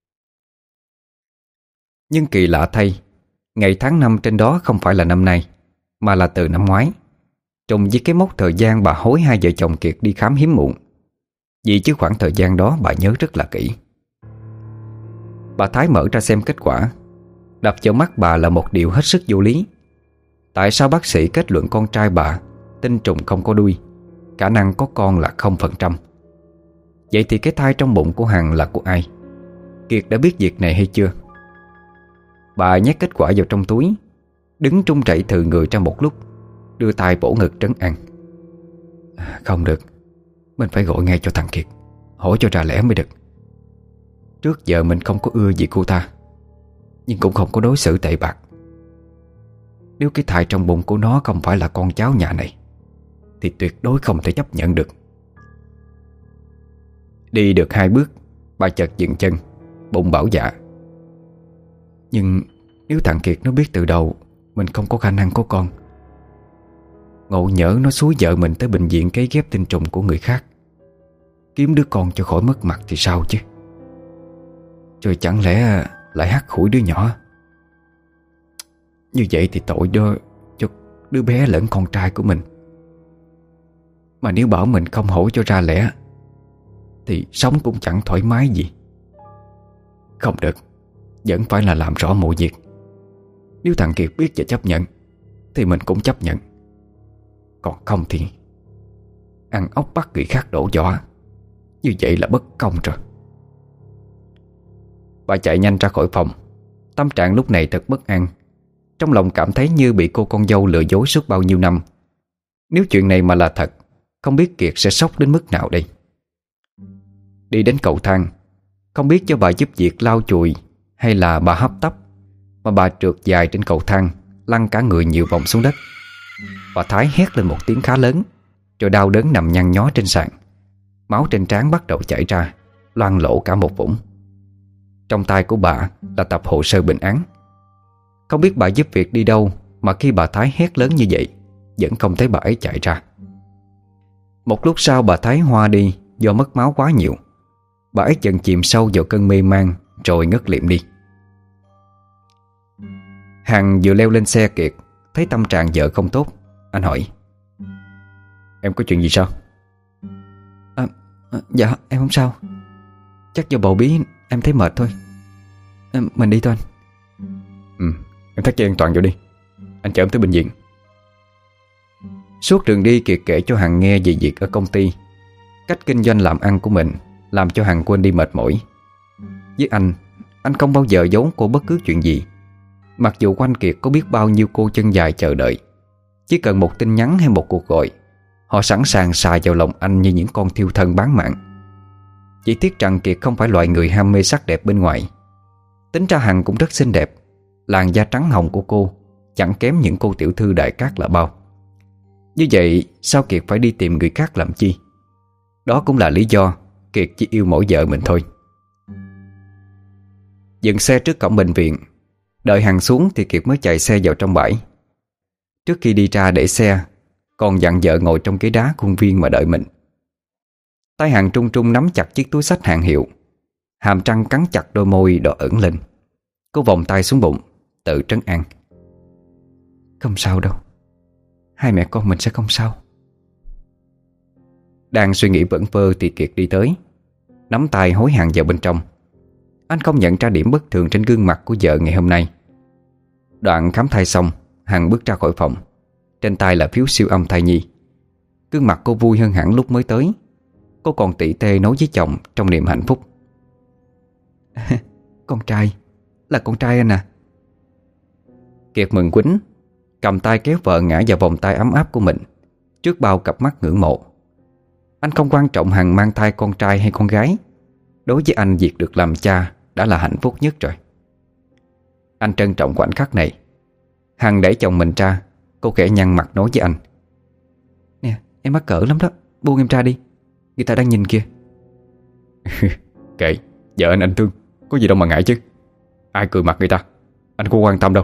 Nhưng kỳ lạ thay, ngày tháng năm trên đó không phải là năm nay, mà là từ năm ngoái, trùng với cái mốc thời gian bà hối hai vợ chồng Kiệt đi khám hiếm muộn. Vì chứ khoảng thời gian đó bà nhớ rất là kỹ. Bà Thái mở ra xem kết quả. Đập vào mắt bà là một điều hết sức vô lý. Tại sao bác sĩ kết luận con trai bà tinh trùng không có đuôi, khả năng có con là 0%? Vậy thì cái thai trong bụng của Hằng là của ai? Kiệt đã biết việc này hay chưa? Bà nhét kết quả vào trong túi, đứng trung chảy thừ người ra một lúc, đưa tay vỗ ngực trấn an: Không được, mình phải gọi ngay cho thằng Kiệt, hỏi cho ra lẽ mới được. Trước giờ mình không có ưa gì cô ta, nhưng cũng không có đối xử tệ bạc. Nếu cái thai trong bụng của nó không phải là con cháu nhà này thì tuyệt đối không thể chấp nhận được. Đi được 2 bước, bà chợt dừng chân, bụng bảo dạ: Nhưng nếu thằng Kiệt nó biết từ đầu mình không có khả năng có con, ngộ nhỡ nó xúi vợ mình tới bệnh viện cấy ghép tinh trùng của người khác, kiếm đứa con cho khỏi mất mặt thì sao chứ? Rồi chẳng lẽ lại hắt hủi đứa nhỏ? Như vậy thì tội cho đứa bé lẫn con trai của mình. Mà nếu bảo mình không hỏi cho ra lẽ thì sống cũng chẳng thoải mái gì. Không được, vẫn phải là làm rõ mọi việc. Nếu thằng Kiệt biết và chấp nhận thì mình cũng chấp nhận. Còn không thì ăn ốc bắt người khác đổ vỏ, như vậy là bất công rồi. Bà chạy nhanh ra khỏi phòng. Tâm trạng lúc này thật bất an. Trong lòng cảm thấy như bị cô con dâu lừa dối suốt bao nhiêu năm. Nếu chuyện này mà là thật, không biết Kiệt sẽ sốc đến mức nào đây. Đi đến cầu thang, không biết cho bà giúp việc lau chùi hay là bà hấp tấp, mà bà trượt dài trên cầu thang, lăn cả người nhiều vòng xuống đất. Bà Thái hét lên một tiếng khá lớn, rồi đau đớn nằm nhăn nhó trên sàn. Máu trên trán bắt đầu chảy ra, loang lổ cả một vũng. Trong tay của bà là tập hồ sơ bệnh án. Không biết bà giúp việc đi đâu mà khi bà Thái hét lớn như vậy vẫn không thấy bà ấy chạy ra. Một lúc sau bà Thái hoa đi do mất máu quá nhiều. Bà ấy dần chìm sâu vào cơn mê man rồi ngất liệm đi. Hằng vừa leo lên xe Kiệt, thấy tâm trạng vợ không tốt. Anh hỏi: Em có chuyện gì sao? Dạ em không sao. Chắc do bầu bí em thấy mệt thôi. Mình đi thôi anh. Em thắt dây an toàn vô đi, anh chở em tới bệnh viện. Suốt đường đi Kiệt kể cho Hằng nghe về việc ở công ty, cách kinh doanh làm ăn của mình, làm cho Hằng quên đi mệt mỏi. Với anh không bao giờ giấu cô bất cứ chuyện gì. Mặc dù quanh Kiệt có biết bao nhiêu cô chân dài chờ đợi, chỉ cần một tin nhắn hay một cuộc gọi, họ sẵn sàng xà vào lòng anh như những con thiêu thân bán mạng. Chỉ tiếc rằng Kiệt không phải loại người ham mê sắc đẹp bên ngoài. Tính ra Hằng cũng rất xinh đẹp. Làn da trắng hồng của cô chẳng kém những cô tiểu thư đại cát là bao. Như vậy sao Kiệt phải đi tìm người khác làm chi? Đó cũng là lý do Kiệt chỉ yêu mỗi vợ mình thôi. Dừng xe trước cổng bệnh viện, đợi Hằng xuống thì Kiệt mới chạy xe vào trong bãi. Trước khi đi ra để xe, còn dặn vợ ngồi trong ghế đá khuôn viên mà đợi mình. Tay Hằng trung trung nắm chặt chiếc túi xách hàng hiệu, hàm răng cắn chặt đôi môi đỏ ửng lên. Cô vòng tay xuống bụng, tự trấn an: Không sao đâu, hai mẹ con mình sẽ không sao. Đang suy nghĩ vẩn vơ thì Kiệt đi tới, nắm tay hối Hằng vào bên trong. Anh không nhận ra điểm bất thường trên gương mặt của vợ ngày hôm nay. Đoạn khám thai xong, Hằng bước ra khỏi phòng. Trên tay là phiếu siêu âm thai nhi. Gương mặt cô vui hơn hẳn lúc mới tới. Cô còn tỉ tê nói với chồng trong niềm hạnh phúc: Con trai, là con trai anh à? Kiệt mừng quýnh, cầm tay kéo vợ ngã vào vòng tay ấm áp của mình, trước bao cặp mắt ngưỡng mộ. Anh không quan trọng Hằng mang thai con trai hay con gái. Đối với anh, việc được làm cha đã là hạnh phúc nhất rồi. Anh trân trọng khoảnh khắc này. Hằng đẩy chồng mình ra. Cô khẽ nhăn mặt nói với anh: Nè, em mắc cỡ lắm đó, buông em ra đi, người ta đang nhìn kìa. Kệ, vợ anh thương, có gì đâu mà ngại chứ. Ai cười mặt người ta, anh không quan tâm đâu.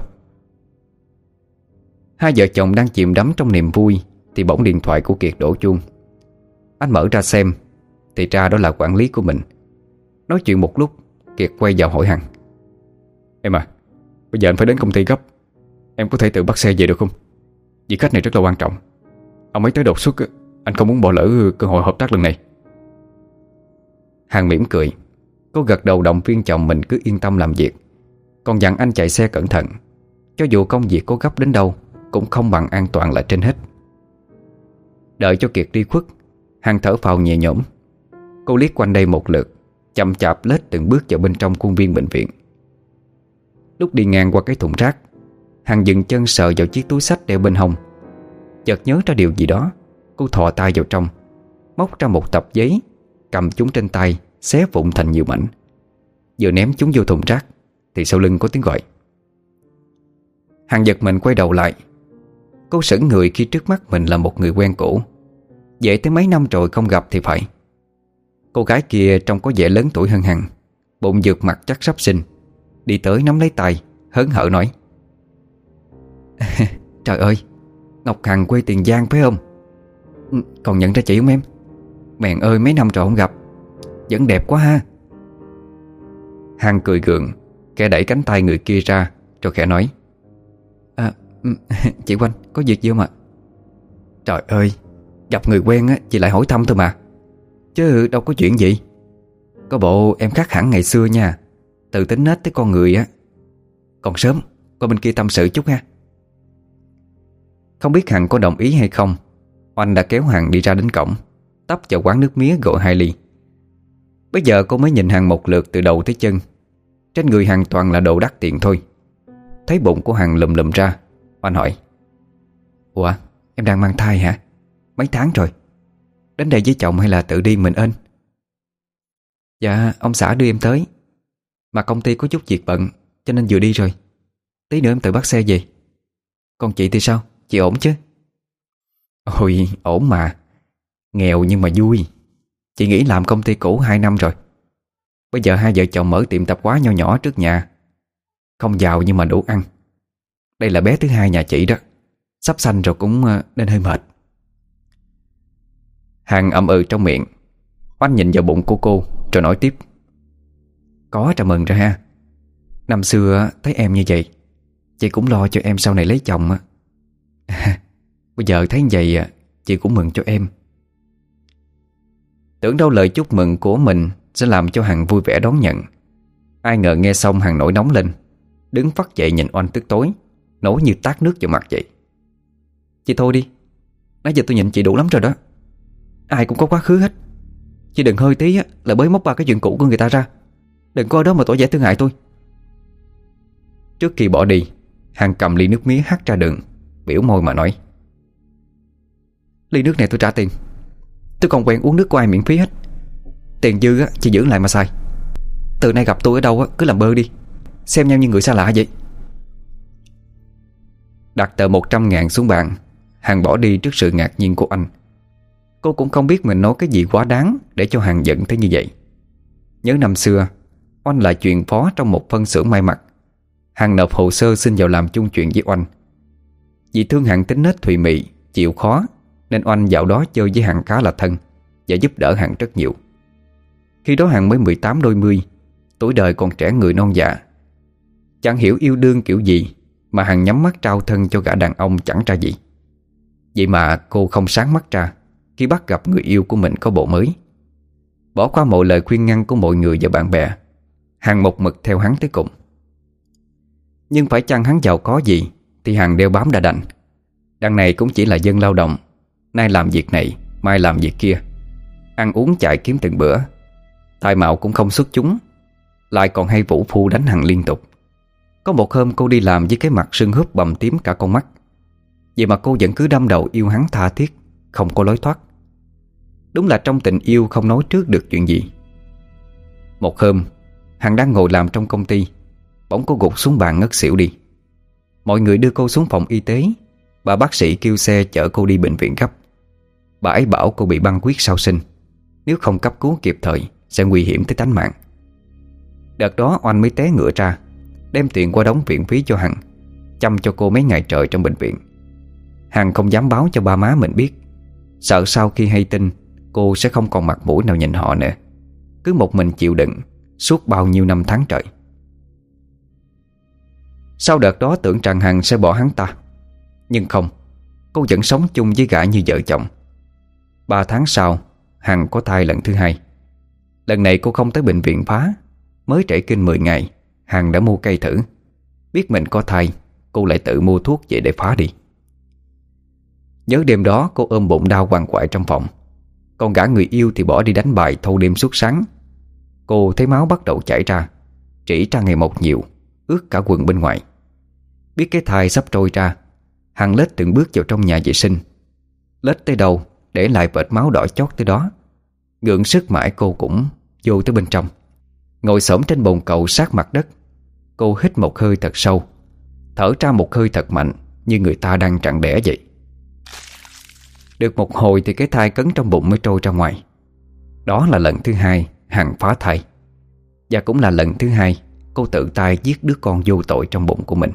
Hai vợ chồng đang chìm đắm trong niềm vui thì bỗng điện thoại của Kiệt đổ chuông. Anh mở ra xem thì ra đó là quản lý của mình. Nói chuyện một lúc, Kiệt quay vào hỏi Hằng: Em à, bây giờ anh phải đến công ty gấp. Em có thể tự bắt xe về được không? Vì khách này rất là quan trọng. Ông ấy tới đột xuất, anh không muốn bỏ lỡ cơ hội hợp tác lần này. Hằng mỉm cười. Cô gật đầu động viên chồng mình cứ yên tâm làm việc, còn dặn anh chạy xe cẩn thận. Cho dù công việc có gấp đến đâu cũng không bằng an toàn là trên hết. Đợi cho Kiệt đi khuất, Hằng thở phào nhẹ nhõm. Cô liếc quanh đây một lượt, chậm chạp lết từng bước vào bên trong khuôn viên bệnh viện. Lúc đi ngang qua cái thùng rác, Hằng dừng chân sờ vào chiếc túi xách đeo bên hông. Chợt nhớ ra điều gì đó. Cô thò tay vào trong, móc ra một tập giấy, cầm chúng trên tay, xé vụn thành nhiều mảnh. Vừa ném chúng vô thùng rác thì sau lưng có tiếng gọi. Hằng giật mình quay đầu lại. Cô sững người khi trước mắt mình là một người quen cũ. Vậy tới mấy năm rồi không gặp thì phải. Cô gái kia trông có vẻ lớn tuổi hơn Hằng, bụng dược mặt chắc sắp sinh. Đi tới nắm lấy tay, hớn hở nói: Trời ơi, Ngọc Hằng quê Tiền Giang phải không? Còn nhận ra chị không em? Mèn ơi, mấy năm rồi không gặp, vẫn đẹp quá ha. Hằng cười gượng, khẽ đẩy cánh tay người kia ra, rồi khẽ nói: Chị Oanh, có việc gì không ạ? Trời ơi, gặp người quen á, chị lại hỏi thăm thôi mà, chứ đâu có chuyện gì. Có bộ em khác hẳn ngày xưa nha, từ tính nết tới con người á. Còn sớm, qua bên kia tâm sự chút ha. Không biết Hằng có đồng ý hay không, Oanh đã kéo Hằng đi ra đến cổng, tấp vào quán nước mía gọi 2 ly. Bây giờ cô mới nhìn Hằng một lượt từ đầu tới chân. Trên người Hằng toàn là đồ đắt tiền thôi. Thấy bụng của Hằng lùm lùm ra, Oanh hỏi: Ủa, em đang mang thai hả? Mấy tháng rồi? Đến đây với chồng hay là tự đi mình ên? Dạ, ông xã đưa em tới, mà công ty có chút việc bận cho nên vừa đi rồi. Tí nữa em tự bắt xe về. Còn chị thì sao? Chị ổn chứ? Ôi, ổn mà. Nghèo nhưng mà vui. Chị nghỉ làm công ty cũ 2 năm rồi. Bây giờ hai vợ chồng mở tiệm tạp hóa nho nhỏ trước nhà. Không giàu nhưng mà đủ ăn. Đây là bé thứ hai nhà chị đó. Sắp sanh rồi cũng nên hơi mệt. Hằng ậm ừ trong miệng. Oanh nhìn vào bụng của cô rồi nói tiếp: Có chào mừng rồi ha. Năm xưa thấy em như vậy, chị cũng lo cho em sau này lấy chồng á. Bây giờ thấy như vậy chị cũng mừng cho em. Tưởng đâu lời chúc mừng của mình sẽ làm cho Hằng vui vẻ đón nhận. Ai ngờ nghe xong Hằng nổi nóng lên, đứng phắt dậy nhìn Oanh tức tối, nổi như tát nước vào mặt vậy. Chị thôi đi, nãy giờ tôi nhịn chị đủ lắm rồi đó. Ai cũng có quá khứ hết. Chị đừng hơi tí là bới móc ba cái chuyện cũ của người ta ra. Đừng có ở đó mà tỏ vẻ thương hại tôi. Trước khi bỏ đi, Hằng cầm ly nước mía hắt ra đường, biểu môi mà nói: Ly nước này tôi trả tiền. Tôi còn quen uống nước của ai miễn phí hết. Tiền dư chị giữ lại mà xài. Từ nay gặp tôi ở đâu cứ làm bơ đi, xem nhau như người xa lạ vậy. Đặt tờ 100.000 xuống bàn, Hằng bỏ đi trước sự ngạc nhiên của anh. Cô cũng không biết mình nói cái gì quá đáng để cho Hằng giận tới như vậy. Nhớ năm xưa Oanh là chuyền phó trong một phân xưởng may mặc. Hằng nộp hồ sơ xin vào làm chung chuyện với Oanh. Vì thương Hằng tính nết thùy mị, chịu khó, nên Oanh dạo đó chơi với Hằng khá là thân và giúp đỡ Hằng rất nhiều. Khi đó Hằng mới 18 đôi mươi, tuổi đời còn trẻ người non dạ. Chẳng hiểu yêu đương kiểu gì mà Hằng nhắm mắt trao thân cho gã đàn ông chẳng ra gì. Vậy mà cô không sáng mắt ra khi bắt gặp người yêu của mình có bộ mới. Bỏ qua mọi lời khuyên ngăn của mọi người và bạn bè, Hằng một mực theo hắn tới cùng. Nhưng phải chăng hắn giàu có gì thì Hằng đeo bám đã đành. Đằng này cũng chỉ là dân lao động, nay làm việc này, mai làm việc kia, ăn uống chạy kiếm từng bữa. Tài mạo cũng không xuất chúng, lại còn hay vũ phu đánh Hằng liên tục. Có một hôm cô đi làm với cái mặt sưng húp bầm tím cả con mắt. Vậy mà cô vẫn cứ đâm đầu yêu hắn tha thiết, không có lối thoát. Đúng là trong tình yêu không nói trước được chuyện gì. Một hôm Hằng đang ngồi làm trong công ty, bỗng cô gục xuống bàn ngất xỉu đi. Mọi người đưa cô xuống phòng y tế. Bà bác sĩ kêu xe chở cô đi bệnh viện gấp. Bà ấy bảo cô bị băng huyết sau sinh, nếu không cấp cứu kịp thời sẽ nguy hiểm tới tánh mạng. Đợt đó Oanh mới té ngựa ra, đem tiền qua đóng viện phí cho Hằng, chăm cho cô mấy ngày trời trong bệnh viện. Hằng không dám báo cho ba má mình biết, sợ sau khi hay tin cô sẽ không còn mặt mũi nào nhìn họ nữa. Cứ một mình chịu đựng suốt bao nhiêu năm tháng trời. Sau đợt đó tưởng rằng Hằng sẽ bỏ hắn ta, nhưng không, cô vẫn sống chung với gã như vợ chồng. 3 tháng sau Hằng có thai lần thứ 2. Lần này cô không tới bệnh viện phá. Mới trễ kinh 10 ngày, Hằng đã mua cây thử. Biết mình có thai, cô lại tự mua thuốc về để phá đi. Nhớ đêm đó cô ôm bụng đau quằn quại trong phòng. Còn gã người yêu thì bỏ đi đánh bài thâu đêm suốt sáng. Cô thấy máu bắt đầu chảy ra, trĩ ra ngày một nhiều, ướt cả quần bên ngoài. Biết cái thai sắp trôi ra, Hằng lết từng bước vào trong nhà vệ sinh. Lết tới đâu để lại vệt máu đỏ chót tới đó. Gượng sức mãi cô cũng vô tới bên trong, ngồi xổm trên bồn cầu sát mặt đất. Cô hít một hơi thật sâu, thở ra một hơi thật mạnh, như người ta đang trặn đẻ vậy. Được một hồi thì cái thai cấn trong bụng mới trôi ra ngoài. Đó là lần thứ hai Hằng phá thai, và cũng là lần thứ hai cô tự tay giết đứa con vô tội trong bụng của mình.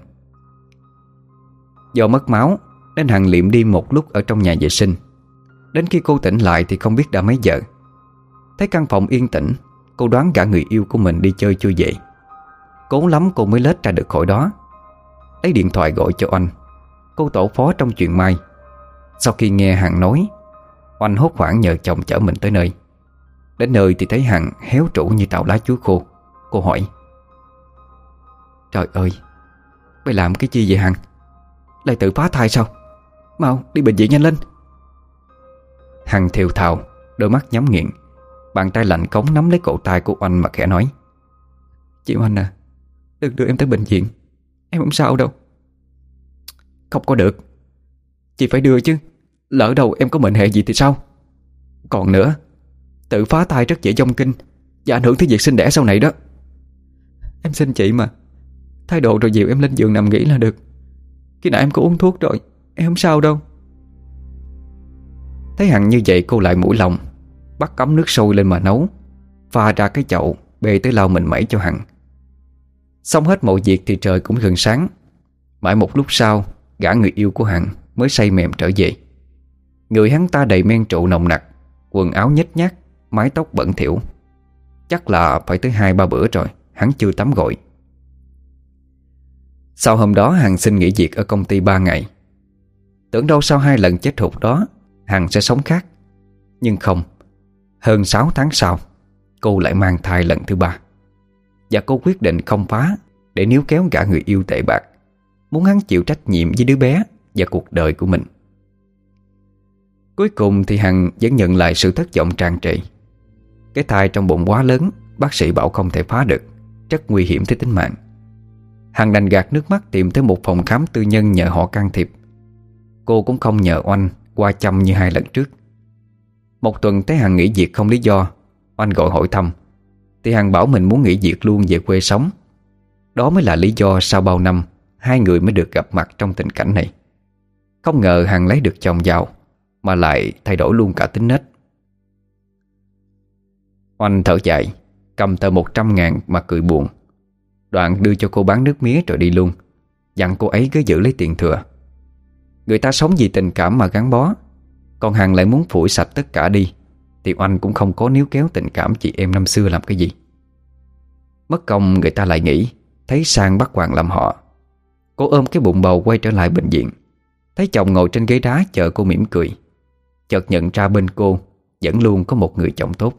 Do mất máu nên Hằng liệm đi một lúc ở trong nhà vệ sinh. Đến khi cô tỉnh lại thì không biết đã mấy giờ. Thấy căn phòng yên tĩnh, cô đoán cả người yêu của mình đi chơi chui về. Cố lắm cô mới lết ra được khỏi đó. Lấy điện thoại gọi cho Oanh, cô tổ phó trong chuyện Mai. Sau khi nghe Hằng nói, Oanh hốt hoảng nhờ chồng chở mình tới nơi. Đến nơi thì thấy Hằng héo trụ như tàu lá chuối khô. Cô hỏi: "Trời ơi, mày làm cái chi vậy Hằng? Lại tự phá thai sao? Mau đi bệnh viện nhanh lên." Hằng thều thào, đôi mắt nhắm nghiền, bàn tay lạnh cống nắm lấy cổ tay của Oanh mà khẽ nói: "Chị Oanh à, đừng đưa em tới bệnh viện, em không sao đâu." "Không có được, chị phải đưa chứ, lỡ đâu em có mệnh hệ gì thì sao? Còn nữa, tự phá thai rất dễ dông kinh và ảnh hưởng tới việc sinh đẻ sau này đó." "Em xin chị mà, thái độ rồi dìu em lên giường nằm nghỉ là được. Khi nãy em có uống thuốc rồi, em không sao đâu." Thấy Hằng như vậy cô lại mũi lòng, bắt ấm nước sôi lên mà nấu, pha ra cái chậu bê tới lau mình mẩy cho Hằng. Xong hết mọi việc thì trời cũng gần sáng. Mãi một lúc sau, gã người yêu của Hằng mới say mềm trở về. Người hắn ta đầy men rượu nồng nặc, quần áo nhếch nhác, mái tóc bẩn thỉu. Chắc là phải tới 2-3 bữa rồi hắn chưa tắm gội. Sau hôm đó Hằng xin nghỉ việc ở công ty 3 ngày. Tưởng đâu sau 2 lần chết hụt đó Hằng sẽ sống khác. Nhưng không. Hơn 6 tháng sau, cô lại mang thai lần thứ 3. Và cô quyết định không phá để níu kéo gã người yêu tệ bạc, muốn hắn chịu trách nhiệm với đứa bé và cuộc đời của mình. Cuối cùng thì Hằng vẫn nhận lại sự thất vọng tràn trề. Cái thai trong bụng quá lớn, bác sĩ bảo không thể phá được, rất nguy hiểm tới tính mạng. Hằng đành gạt nước mắt tìm tới một phòng khám tư nhân nhờ họ can thiệp. Cô cũng không nhờ Oanh qua chăm như 2 lần trước. Một tuần thấy Hằng nghỉ việc không lý do, Oanh gọi hỏi thăm thì Hằng bảo mình muốn nghỉ việc luôn về quê sống. Đó mới là lý do sau bao năm 2 người mới được gặp mặt trong tình cảnh này. Không ngờ Hằng lấy được chồng giàu mà lại thay đổi luôn cả tính nết. Oanh thở dài, cầm tờ 100.000 mà cười buồn. Đoạn đưa cho cô bán nước mía rồi đi luôn, dặn cô ấy cứ giữ lấy tiền thừa. Người ta sống vì tình cảm mà gắn bó, còn Hằng lại muốn phủi sạch tất cả đi, thì Oanh cũng không có níu kéo tình cảm chị em năm xưa làm cái gì. Mất công người ta lại nghĩ thấy sang bắt Hoàng làm họ. Cô ôm cái bụng bầu quay trở lại bệnh viện, thấy chồng ngồi trên ghế đá chờ cô mỉm cười. Chợt nhận ra bên cô vẫn luôn có một người chồng tốt.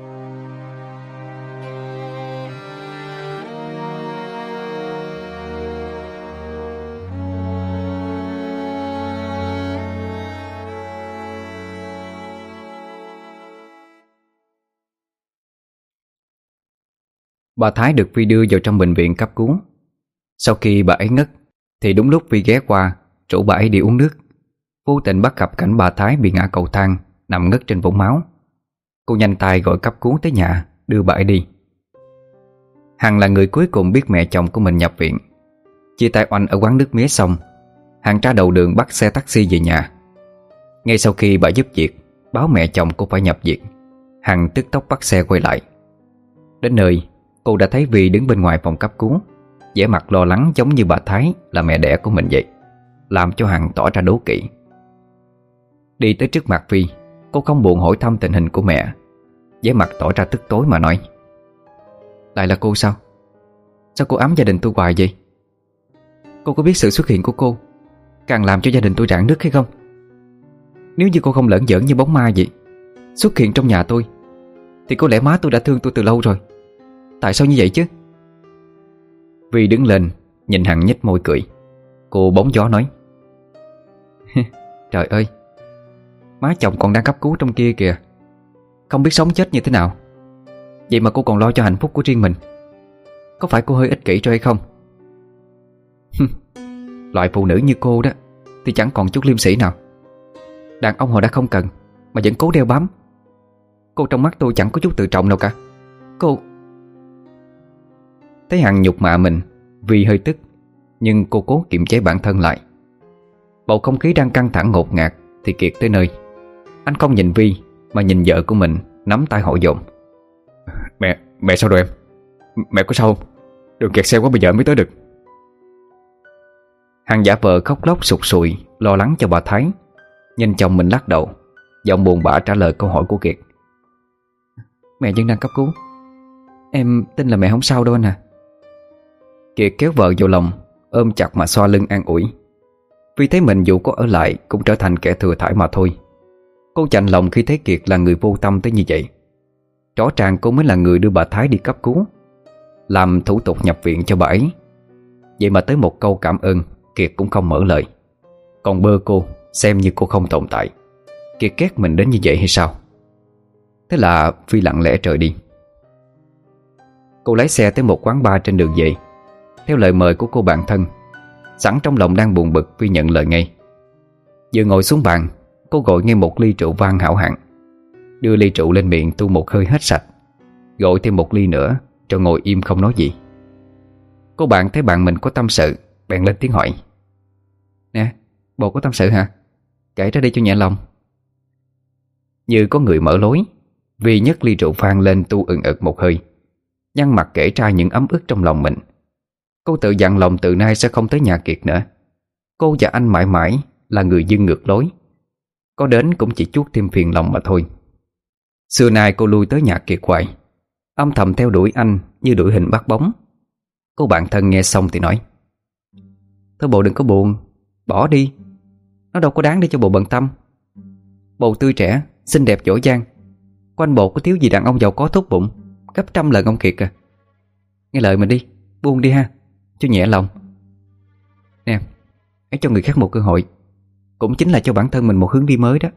Bà Thái được Vi đưa vào trong bệnh viện cấp cứu. Sau khi bà ấy ngất thì đúng lúc Vi ghé qua rủ bà ấy đi uống nước. Vô tình bắt gặp cảnh bà Thái bị ngã cầu thang, nằm ngất trên vũng máu. Cô nhanh tay gọi cấp cứu tới nhà, đưa bà ấy đi. Hằng là người cuối cùng biết mẹ chồng của mình nhập viện. Chia tay Oanh ở quán nước mía xong, Hằng ra đầu đường bắt xe taxi về nhà. Ngay sau khi bà giúp việc báo mẹ chồng cô phải nhập viện, Hằng tức tốc bắt xe quay lại. Đến nơi, cô đã thấy Vi đứng bên ngoài phòng cấp cứu, vẻ mặt lo lắng giống như bà Thái là mẹ đẻ của mình vậy, làm cho Hằng tỏ ra đố kỵ. Đi tới trước mặt Vi, cô không buồn hỏi thăm tình hình của mẹ, vẻ mặt tỏ ra tức tối mà nói: "Lại là cô sao? Sao cô ám gia đình tôi hoài vậy? Cô có biết sự xuất hiện của cô càng làm cho gia đình tôi rạn nứt hay không? Nếu như cô không lởn giỡn như bóng ma vậy, xuất hiện trong nhà tôi, thì có lẽ má tôi đã thương tôi từ lâu rồi. Tại sao như vậy chứ?" Vi đứng lên nhìn Hằng nhếch môi cười. Cô bóng gió nói: "Trời ơi, má chồng còn đang cấp cứu trong kia kìa, không biết sống chết như thế nào. Vậy mà cô còn lo cho hạnh phúc của riêng mình. Có phải cô hơi ích kỷ rồi hay không?" Loại phụ nữ như cô đó thì chẳng còn chút liêm sỉ nào. Đàn ông họ đã không cần, mà vẫn cố đeo bám. Cô trong mắt tôi chẳng có chút tự trọng nào cả. Cô... Thấy Hằng nhục mạ mình, Vi hơi tức, nhưng cô cố kiềm chế bản thân lại. Bầu không khí đang căng thẳng ngột ngạt thì Kiệt tới nơi. Anh không nhìn Vi mà nhìn vợ của mình, nắm tay hỏi dồn. Mẹ sao rồi em? Mẹ có sao không? Đừng kẹt xe quá bây giờ mới tới được. Hằng giả vờ khóc lóc sụt sùi, lo lắng cho bà Thái. Nhìn chồng mình lắc đầu, giọng buồn bã trả lời câu hỏi của Kiệt. Mẹ vẫn đang cấp cứu. Em tin là mẹ không sao đâu anh à. Kiệt kéo vợ vào lòng, ôm chặt mà xoa lưng an ủi. Vì thấy mình dù có ở lại cũng trở thành kẻ thừa thải mà thôi. Cô chạnh lòng khi thấy Kiệt là người vô tâm tới như vậy. Rõ ràng cô mới là người đưa bà Thái đi cấp cứu, làm thủ tục nhập viện cho bà ấy. Vậy mà tới một câu cảm ơn Kiệt cũng không mở lời, còn bơ cô xem như cô không tồn tại. Kiệt ghét mình đến như vậy hay sao? Thế là Phi lặng lẽ rời đi. Cô lái xe tới một quán bar trên đường về, theo lời mời của cô bạn thân. Sẵn trong lòng đang buồn bực, Phi nhận lời ngay. Vừa ngồi xuống bàn, cô gọi ngay một ly rượu vang hảo hạng, đưa ly rượu lên miệng tu một hơi hết sạch, gọi thêm một ly nữa rồi ngồi im không nói gì. Cô bạn thấy bạn mình có tâm sự, bèn lên tiếng hỏi. Nè, bộ có tâm sự hả? Kể ra đi cho nhẹ lòng. Như có người mở lối, vì nhấc ly rượu vang lên tu ừng ực một hơi, nhăn mặt kể ra những ấm ức trong lòng mình. Cô tự dặn lòng từ nay sẽ không tới nhà Kiệt nữa. Cô và anh mãi mãi là người dưng ngược lối, có đến cũng chỉ chuốc thêm phiền lòng mà thôi. Xưa nay cô lui tới nhà Kiệt hoài, âm thầm theo đuổi anh như đuổi hình bắt bóng. Cô bạn thân nghe xong thì nói. Thôi bộ đừng có buồn, bỏ đi. Nó đâu có đáng để cho bộ bận tâm. Bộ tươi trẻ, xinh đẹp giỏi giang, quanh bộ có thiếu gì đàn ông giàu có tốt bụng gấp trăm lần ông Kiệt à. Nghe lời mình đi, buông đi ha, cho nhẹ lòng. Nè, hãy cho người khác một cơ hội, cũng chính là cho bản thân mình một hướng đi mới đó.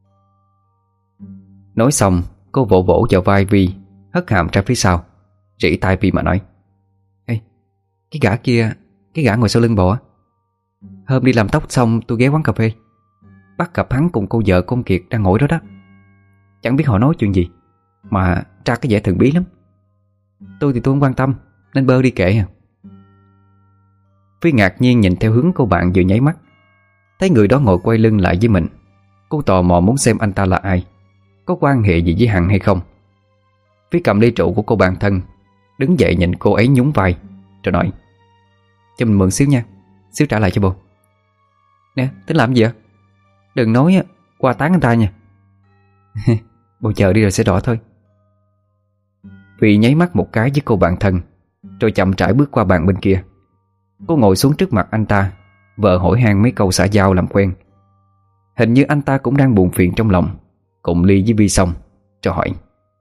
Nói xong, cô vỗ vỗ vào vai Vi, hất hàm ra phía sau, rỉ tai Vi mà nói. Ê, cái gã kia, cái gã ngồi sau lưng bộ á, hôm đi làm tóc xong tôi ghé quán cà phê, bắt gặp hắn cùng cô vợ của ông Kiệt đang ngồi đó đó. Chẳng biết họ nói chuyện gì mà ra cái vẻ thần bí lắm. Tôi thì tôi không quan tâm nên bơ đi kệ à. Phi ngạc nhiên nhìn theo hướng cô bạn vừa nháy mắt, thấy người đó ngồi quay lưng lại với mình. Cô tò mò muốn xem anh ta là ai, có quan hệ gì với Hằng hay không. Phi cầm ly rượu của cô bạn thân, đứng dậy nhìn cô ấy nhún vai rồi nói. Cho mình mượn xíu nha, xíu trả lại cho bồ. Nè, tính làm gì ạ? Đừng nói qua tán anh ta nha. Bồ chờ đi rồi sẽ rõ thôi. Phi nháy mắt một cái với cô bạn thân, rồi chậm rãi bước qua bàn bên kia. Cô ngồi xuống trước mặt anh ta, vợ hỏi han mấy câu xã giao làm quen. Hình như anh ta cũng đang buồn phiền trong lòng, cùng ly với Vi xong, cho hỏi.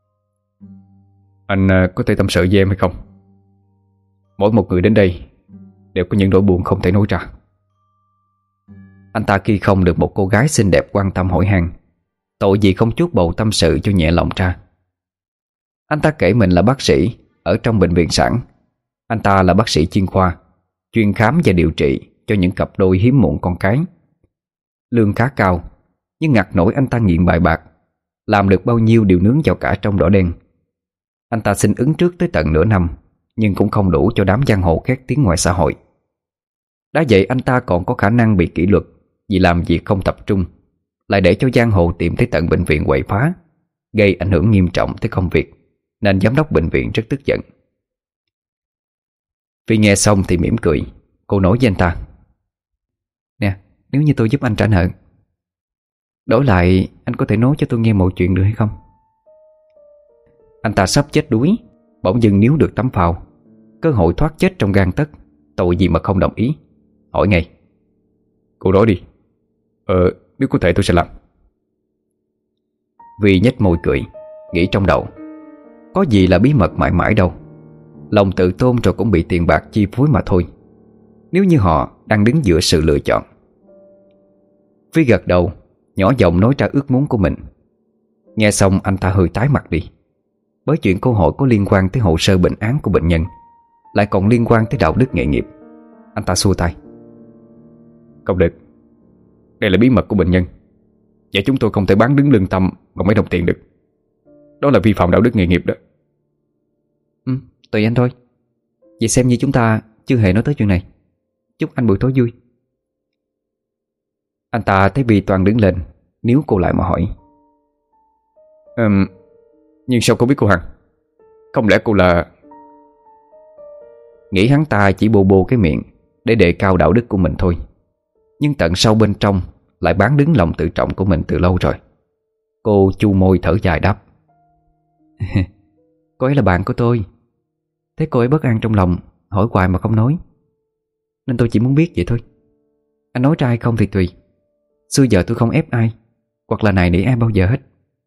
Anh có thể tâm sự với em hay không? Mỗi một người đến đây đều có những nỗi buồn không thể nói ra. Anh ta khi không được một cô gái xinh đẹp quan tâm hỏi han, tội gì không chuốt bầu tâm sự cho nhẹ lòng ra. Anh ta kể mình là bác sĩ ở trong bệnh viện sản. Anh ta là bác sĩ chuyên khoa, chuyên khám và điều trị cho những cặp đôi hiếm muộn con cái. Lương khá cao, nhưng ngặt nổi anh ta nghiện bài bạc, làm được bao nhiêu đều nướng vào cả trong đỏ đen. Anh ta xin ứng trước tới tận nửa năm, nhưng cũng không đủ cho đám giang hồ khét tiếng ngoài xã hội. Đã vậy anh ta còn có khả năng bị kỷ luật vì làm việc không tập trung, lại để cho giang hồ tìm tới tận bệnh viện quậy phá, gây ảnh hưởng nghiêm trọng tới công việc, nên giám đốc bệnh viện rất tức giận. Phi nghe xong thì mỉm cười. Cô nói với anh ta. Nè, nếu như tôi giúp anh trả nợ, đổi lại anh có thể nói cho tôi nghe mọi chuyện được hay không? Anh ta sắp chết đuối, bỗng dưng níu được tấm phao, cơ hội thoát chết trong gang tấc, tội gì mà không đồng ý. Hỏi ngay. Cô nói đi. Nếu có thể tôi sẽ làm. Vi nhếch môi cười, nghĩ trong đầu. Có gì là bí mật mãi mãi đâu. Lòng tự tôn rồi cũng bị tiền bạc chi phối mà thôi. Nếu như họ đang đứng giữa sự lựa chọn. Vi gật đầu, nhỏ giọng nói ra ước muốn của mình. Nghe xong anh ta hơi tái mặt đi, bởi chuyện câu hỏi có liên quan tới hồ sơ bệnh án của bệnh nhân, lại còn liên quan tới đạo đức nghề nghiệp. Anh ta xua tay. Không được, đây là bí mật của bệnh nhân. Vậy chúng tôi không thể bán đứng lương tâm bằng mấy đồng tiền được. Đó là vi phạm đạo đức nghề nghiệp đó. Tùy anh thôi. Vậy xem như chúng ta chưa hề nói tới chuyện này. Chúc anh buổi tối vui. Anh ta thấy Vi toan đứng lên, níu cô lại mà hỏi: Nhưng sao cô biết cô Hằng? Không lẽ cô là... Nghĩ hắn ta chỉ bô bô cái miệng để đề cao đạo đức của mình thôi, nhưng tận sâu bên trong lại bán đứng lòng tự trọng của mình từ lâu rồi. Cô chu môi thở dài đáp: Cô ấy là bạn của tôi. Thế cô ấy bất an trong lòng, hỏi hoài mà không nói, nên tôi chỉ muốn biết vậy thôi. Anh nói ra hay không thì tùy. Xưa giờ tôi không ép ai hoặc là nài nỉ ai bao giờ hết.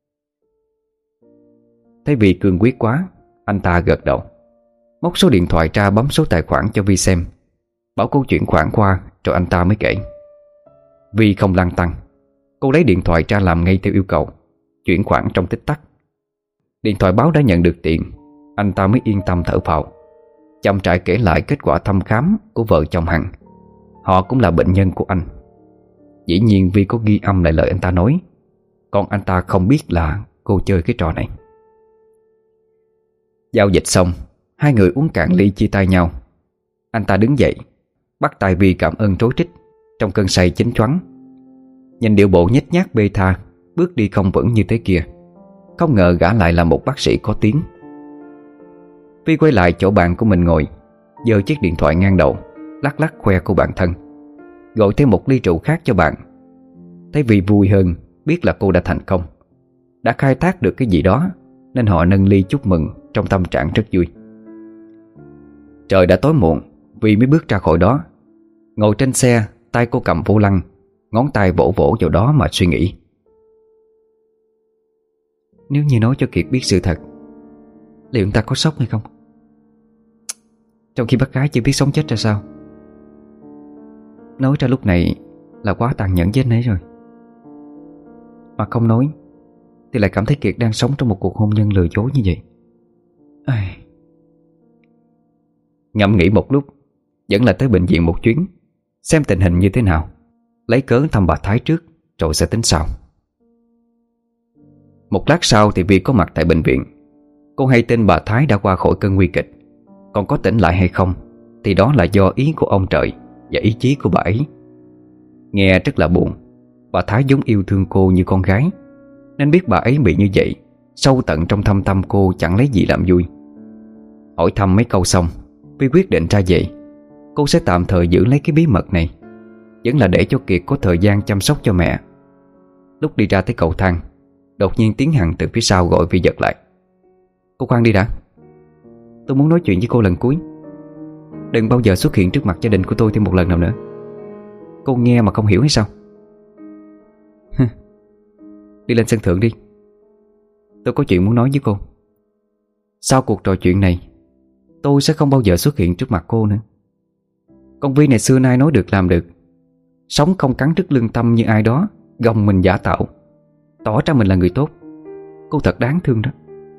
Thấy Vi cương quyết quá, anh ta gật đầu, móc số điện thoại ra bấm số tài khoản cho Vi xem, bảo cô chuyển khoản qua rồi anh ta mới kể. Vi không lăn tăn, cô lấy điện thoại ra làm ngay theo yêu cầu, chuyển khoản trong tích tắc. Điện thoại báo đã nhận được tiền, anh ta mới yên tâm thở phào, chậm rãi kể lại kết quả thăm khám của vợ chồng Hằng. Họ cũng là bệnh nhân của anh. Dĩ nhiên Vi có ghi âm lại lời anh ta nói, còn anh ta không biết là cô chơi cái trò này. Giao dịch xong, hai người uống cạn ly chia tay nhau. Anh ta đứng dậy, bắt tay Vi cảm ơn rối rít, trong cơn say chín choắng. Nhìn điệu bộ nhếch nhác bê tha, bước đi không vững như thế kia, không ngờ gã lại là một bác sĩ có tiếng. Vi quay lại chỗ bạn của mình ngồi, giơ chiếc điện thoại ngang đầu, lắc lắc khoe của bạn thân, gọi thêm một ly rượu khác cho bạn. Thấy Vi vui hơn, biết là cô đã thành công, đã khai thác được cái gì đó, nên họ nâng ly chúc mừng trong tâm trạng rất vui. Trời đã tối muộn, Vi mới bước ra khỏi đó. Ngồi trên xe, tay cô cầm vô lăng, ngón tay vỗ vỗ vào đó mà suy nghĩ. Nếu như nói cho Kiệt biết sự thật, liệu anh ta có sốc hay không? Trong khi bác gái chưa biết sống chết ra sao. Nói ra lúc này là quá tàn nhẫn với anh ấy rồi. Mà không nói thì lại cảm thấy Kiệt đang sống trong một cuộc hôn nhân lừa dối như vậy. Ngẫm nghĩ một lúc, vẫn là tới bệnh viện một chuyến, xem tình hình như thế nào, lấy cớ thăm bà Thái trước, rồi sẽ tính sau. Một lát sau thì Vi có mặt tại bệnh viện. Cô hay tin bà Thái đã qua khỏi cơn nguy kịch, còn có tỉnh lại hay không thì đó là do ý của ông trời và ý chí của bà ấy. Nghe rất là buồn. Bà Thái vốn yêu thương cô như con gái, nên biết bà ấy bị như vậy, sâu tận trong thâm tâm cô chẳng lấy gì làm vui. Hỏi thăm mấy câu xong, Vi quyết định ra về. Cô sẽ tạm thời giữ lấy cái bí mật này, vẫn là để cho Kiệt có thời gian chăm sóc cho mẹ. Lúc đi ra tới cầu thang, đột nhiên tiếng Hằng từ phía sau gọi Vi giật lại. Cô khoan đi đã. Tôi muốn nói chuyện với cô lần cuối. Đừng bao giờ xuất hiện trước mặt gia đình của tôi thêm một lần nào nữa. Cô nghe mà không hiểu hay sao? Đi lên sân thượng đi. Tôi có chuyện muốn nói với cô. Sau cuộc trò chuyện này, tôi sẽ không bao giờ xuất hiện trước mặt cô nữa. Con Vi này xưa nay nói được làm được, sống không cắn rứt lương tâm như ai đó gồng mình giả tạo, tỏ ra mình là người tốt. Cô thật đáng thương đó.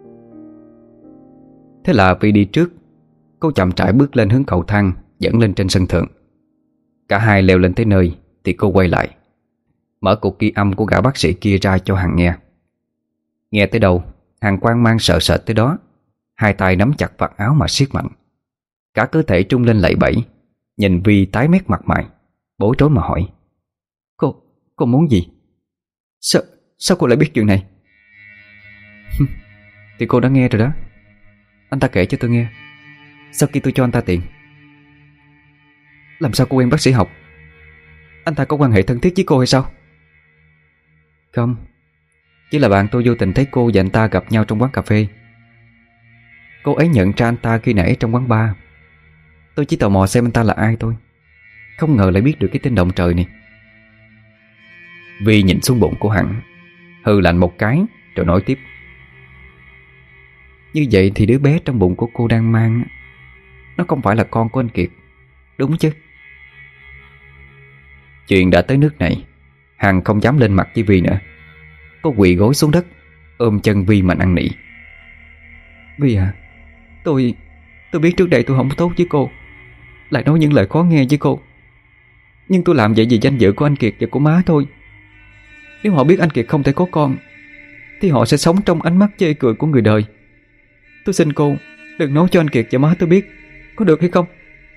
Thế là Vi đi trước. Cô chậm rãi bước lên hướng cầu thang dẫn lên trên sân thượng. Cả hai leo lên tới nơi thì cô quay lại, mở cuộc ghi âm của gã bác sĩ kia ra cho Hằng nghe. Nghe tới đâu, Hằng hoang mang sợ sệt tới đó, hai tay nắm chặt vạt áo mà siết mạnh, cả cơ thể trung lên lẩy bẩy. Nhìn Vi tái mét mặt mày, bối rối mà hỏi: Cô muốn gì? Sao cô lại biết chuyện này? Thì cô đã nghe rồi đó. Anh ta kể cho tôi nghe, sau khi tôi cho anh ta tiền. Làm sao cô quen bác sĩ Học? Anh ta có quan hệ thân thiết với cô hay sao? Không, chỉ là bạn tôi vô tình thấy cô và anh ta gặp nhau trong quán cà phê. Cô ấy nhận ra anh ta khi nãy trong quán bar. Tôi chỉ tò mò xem anh ta là ai thôi, không ngờ lại biết được cái tên động trời này. Vi nhìn xuống bụng của Hằng, hừ lạnh một cái rồi nói tiếp: Như vậy thì đứa bé trong bụng của cô đang mang, nó không phải là con của anh Kiệt, đúng chứ? Chuyện đã tới nước này, Hằng không dám lên mặt với Vi nữa. Cô quỳ gối xuống đất, ôm chân Vi mà năn nỉ: Vi à, tôi biết trước đây tôi không tốt với cô, lại nói những lời khó nghe với cô. Nhưng tôi làm vậy vì danh dự của anh Kiệt và của má thôi. Nếu họ biết anh Kiệt không thể có con thì họ sẽ sống trong ánh mắt chê cười của người đời. Tôi xin cô đừng nói cho anh Kiệt và má tôi biết, có được hay không?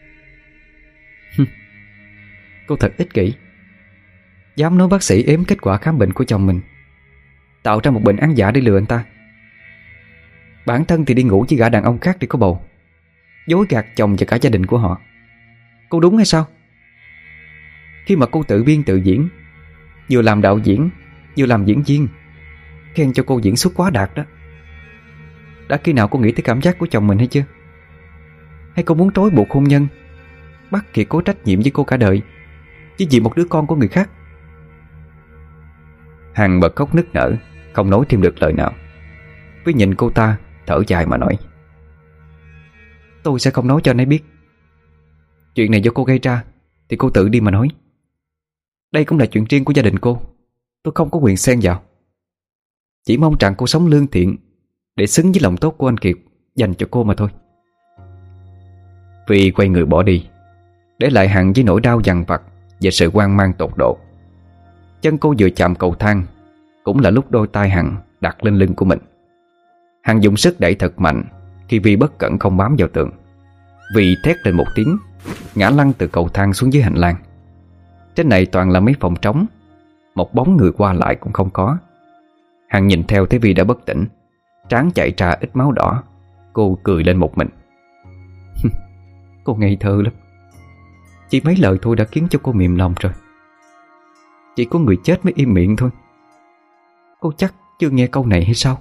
Cô thật ích kỷ, dám nói bác sĩ ếm kết quả khám bệnh của chồng mình, tạo ra một bệnh án giả để lừa anh ta. Bản thân thì đi ngủ với gã đàn ông khác để có bầu, dối gạt chồng và cả gia đình của họ. Cô đúng hay sao? Khi mà cô tự biên tự diễn, vừa làm đạo diễn vừa làm diễn viên, khen cho cô diễn xuất quá đạt đó. Đã khi nào cô nghĩ tới cảm giác của chồng mình hay chưa? Hay cô muốn trói buộc hôn nhân, bắt Kiệt có trách nhiệm với cô cả đời, chỉ vì một đứa con của người khác? Hằng bật khóc nức nở, không nói thêm được lời nào. Với nhìn cô ta, thở dài mà nói: Tôi sẽ không nói cho anh ấy biết. Chuyện này do cô gây ra thì cô tự đi mà nói. Đây cũng là chuyện riêng của gia đình cô, tôi không có quyền xen vào. Chỉ mong rằng cô sống lương thiện để xứng với lòng tốt của anh Kiệt dành cho cô mà thôi. Phi quay người bỏ đi, để lại Hằng với nỗi đau dằn vặt và sự hoang mang tột độ. Chân cô vừa chạm cầu thang cũng là lúc đôi tay Hằng đặt lên lưng của mình. Hằng dùng sức đẩy thật mạnh khi Vi bất cẩn không bám vào tường. Vi thét lên một tiếng, ngã lăn từ cầu thang xuống dưới hành lang. Trên này toàn là mấy phòng trống, một bóng người qua lại cũng không có. Hằng nhìn theo thấy Vi đã bất tỉnh, trán chảy ra ít máu đỏ. Cô cười lên một mình. Cô ngây thơ lắm. Chỉ mấy lời thôi đã khiến cho cô mềm lòng rồi. Chỉ có người chết mới im miệng thôi. Cô chắc chưa nghe câu này hay sao?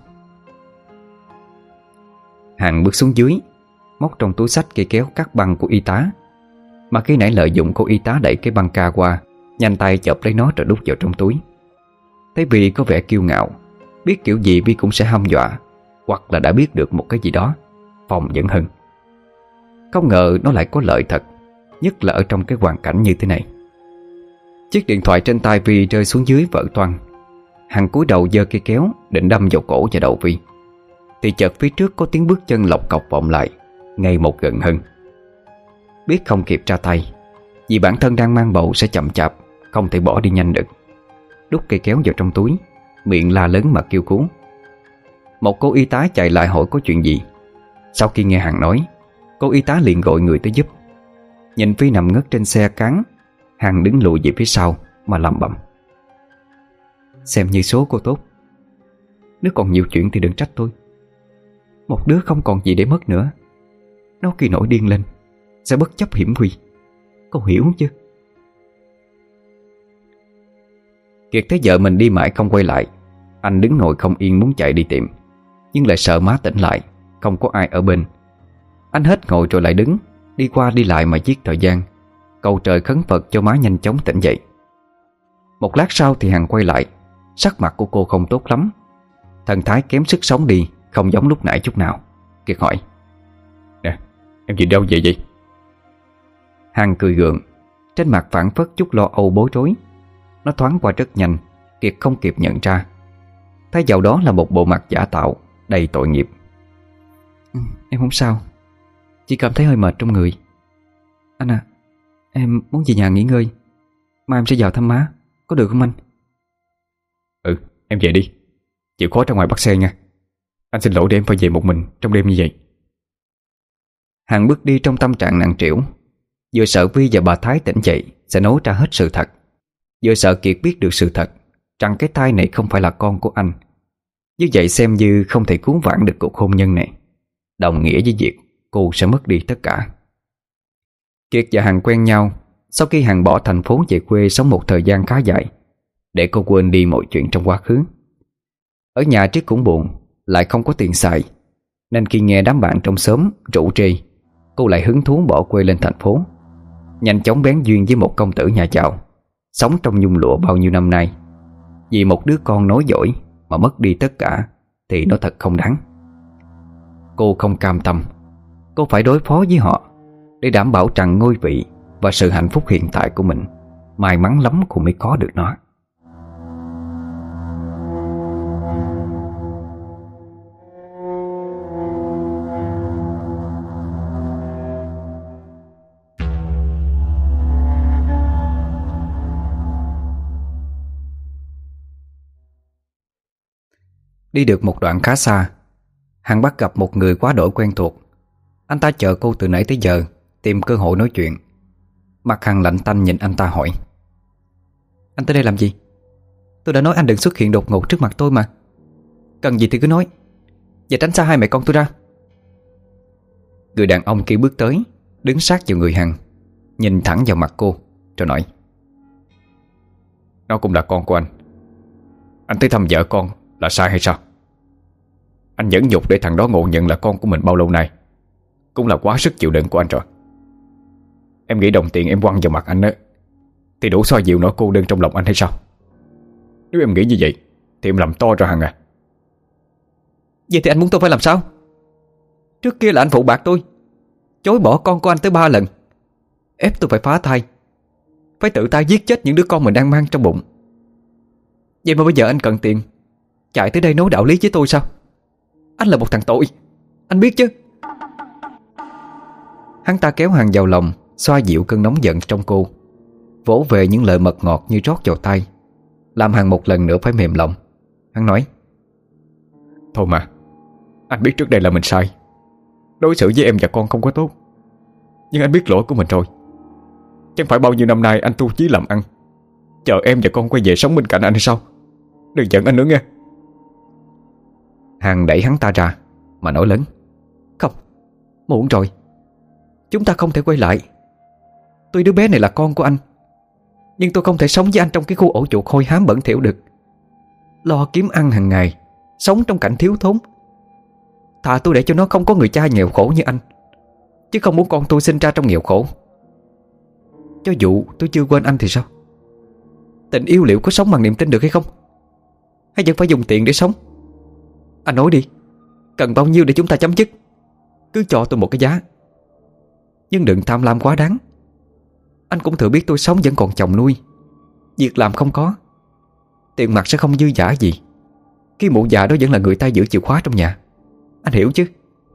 Hằng bước xuống dưới, móc trong túi xách cây kéo cắt băng của y tá, mà khi nãy lợi dụng cô y tá đẩy cái băng ca qua, nhanh tay chộp lấy nó rồi đút vào trong túi. Thấy Vi có vẻ kiêu ngạo, biết kiểu gì Vi cũng sẽ hăm dọa, hoặc là đã biết được một cái gì đó, Phong vẫn hưng. Không ngờ nó lại có lợi thật, nhất là ở trong cái hoàn cảnh như thế này. Chiếc điện thoại trên tay Vi rơi xuống dưới vỡ toang. Hằng cúi đầu giơ cây kéo định đâm vào cổ và đầu Vi, thì chợt phía trước có tiếng bước chân lộc cộc vọng lại, ngay một gần hơn. Biết không kịp ra tay, vì bản thân đang mang bầu sẽ chậm chạp, không thể bỏ đi nhanh được, đút cây kéo vào trong túi, miệng la lớn mà kêu cứu. Một cô y tá chạy lại hỏi có chuyện gì. Sau khi nghe Hằng nói, cô y tá liền gọi người tới giúp. Nhìn Phi nằm ngất trên xe cán, Hằng đứng lùi về phía sau mà lẩm bẩm: Xem như số cô tốt. Nếu còn nhiều chuyện thì đừng trách tôi. Một đứa không còn gì để mất nữa, nó khi nổi điên lên sẽ bất chấp hiểm nguy. Cô hiểu chứ? Kiệt thấy vợ mình đi mãi không quay lại, anh đứng ngồi không yên muốn chạy đi tìm, nhưng lại sợ má tỉnh lại, không có ai ở bên. Anh hết ngồi rồi lại đứng, đi qua đi lại mà giết thời gian, cầu trời khấn Phật cho má nhanh chóng tỉnh dậy. Một lát sau thì Hằng quay lại. Sắc mặt của cô không tốt lắm, thần thái kém sức sống đi, không giống lúc nãy chút nào. Kiệt hỏi: Nè, em gì đâu vậy vậy? Hằng cười gượng, trên mặt phảng phất chút lo âu bối rối. Nó thoáng qua rất nhanh, Kiệt không kịp nhận ra. Thay vào đó là một bộ mặt giả tạo đầy tội nghiệp. Em không sao, chỉ cảm thấy hơi mệt trong người. Anh à, em muốn về nhà nghỉ ngơi, mai em sẽ vào thăm má, có được không anh? Ừ, em về đi. Chịu khó ra ngoài bắt xe nha. Anh xin lỗi để em phải về một mình trong đêm như vậy. Hằng bước đi trong tâm trạng nặng trĩu, vừa sợ Vi và bà Thái tỉnh dậy sẽ nói ra hết sự thật, vừa sợ Kiệt biết được sự thật rằng cái thai này không phải là con của anh. Như vậy xem như không thể cứu vãn được cuộc hôn nhân này, đồng nghĩa với việc cô sẽ mất đi tất cả. Kiệt và Hằng quen nhau sau khi Hằng bỏ thành phố về quê sống một thời gian khá dài, để cô quên đi mọi chuyện trong quá khứ. Ở nhà Triết cũng buồn, lại không có tiền xài, nên khi nghe đám bạn trong xóm rủ rê, cô lại hứng thú bỏ quê lên thành phố, nhanh chóng bén duyên với một công tử nhà giàu, sống trong nhung lụa bao nhiêu năm nay. Vì một đứa con nối dõi mà mất đi tất cả thì nó thật không đáng. Cô không cam tâm, cô phải đối phó với họ để đảm bảo rằng ngôi vị và sự hạnh phúc hiện tại của mình may mắn lắm cô mới có được nó. Đi được một đoạn khá xa, Hằng bắt gặp một người quá đổi quen thuộc. Anh ta chờ cô từ nãy tới giờ, tìm cơ hội nói chuyện. Mặt Hằng lạnh tanh nhìn anh ta hỏi: "Anh tới đây làm gì? Tôi đã nói anh đừng xuất hiện đột ngột trước mặt tôi mà. Cần gì thì cứ nói, và tránh xa hai mẹ con tôi ra." Người đàn ông kia bước tới, đứng sát vào người Hằng, nhìn thẳng vào mặt cô rồi nói: "Nó cũng là con của anh. Anh tới thăm vợ con là sai hay sao? Anh nhẫn nhục để thằng đó ngộ nhận là con của mình bao lâu nay cũng là quá sức chịu đựng của anh rồi. Em nghĩ đồng tiền em quăng vào mặt anh á thì đủ xoa dịu nỗi cô đơn trong lòng anh hay sao? Nếu em nghĩ như vậy thì em làm to rồi Hằng à." "Vậy thì anh muốn tôi phải làm sao? Trước kia là anh phụ bạc tôi, chối bỏ con của anh tới 3 lần, ép tôi phải phá thai, phải tự tay giết chết những đứa con mình đang mang trong bụng. Vậy mà bây giờ anh cần tiền, chạy tới đây nói đạo lý với tôi sao? Anh là một thằng tội, anh biết chứ." Hắn ta kéo Hằng vào lòng, xoa dịu cơn nóng giận trong cô, vỗ về những lời mật ngọt như rót vào tai, làm Hằng một lần nữa phải mềm lòng. Hắn nói: "Thôi mà, anh biết trước đây là mình sai, đối xử với em và con không có tốt. Nhưng anh biết lỗi của mình rồi. Chẳng phải bao nhiêu năm nay anh tu chí làm ăn, chờ em và con quay về sống bên cạnh anh hay sao? Đừng giận anh nữa nghe." Hằng đẩy hắn ta ra mà nói lớn: "Không, muộn rồi. Chúng ta không thể quay lại. Tuy đứa bé này là con của anh, nhưng tôi không thể sống với anh trong cái khu ổ chuột hôi hám bẩn thỉu được. Lo kiếm ăn hàng ngày, sống trong cảnh thiếu thốn. Thà tôi để cho nó không có người cha nghèo khổ như anh, chứ không muốn con tôi sinh ra trong nghèo khổ. Cho dù tôi chưa quên anh thì sao? Tình yêu liệu có sống bằng niềm tin được hay không? Hay vẫn phải dùng tiền để sống? Anh nói đi, cần bao nhiêu để chúng ta chấm dứt? Cứ cho tôi một cái giá. Nhưng đừng tham lam quá đáng. Anh cũng thừa biết tôi sống vẫn còn chồng nuôi, việc làm không có, tiền mặt sẽ không dư dả gì khi mụ già đó vẫn là người ta giữ chìa khóa trong nhà. Anh hiểu chứ?"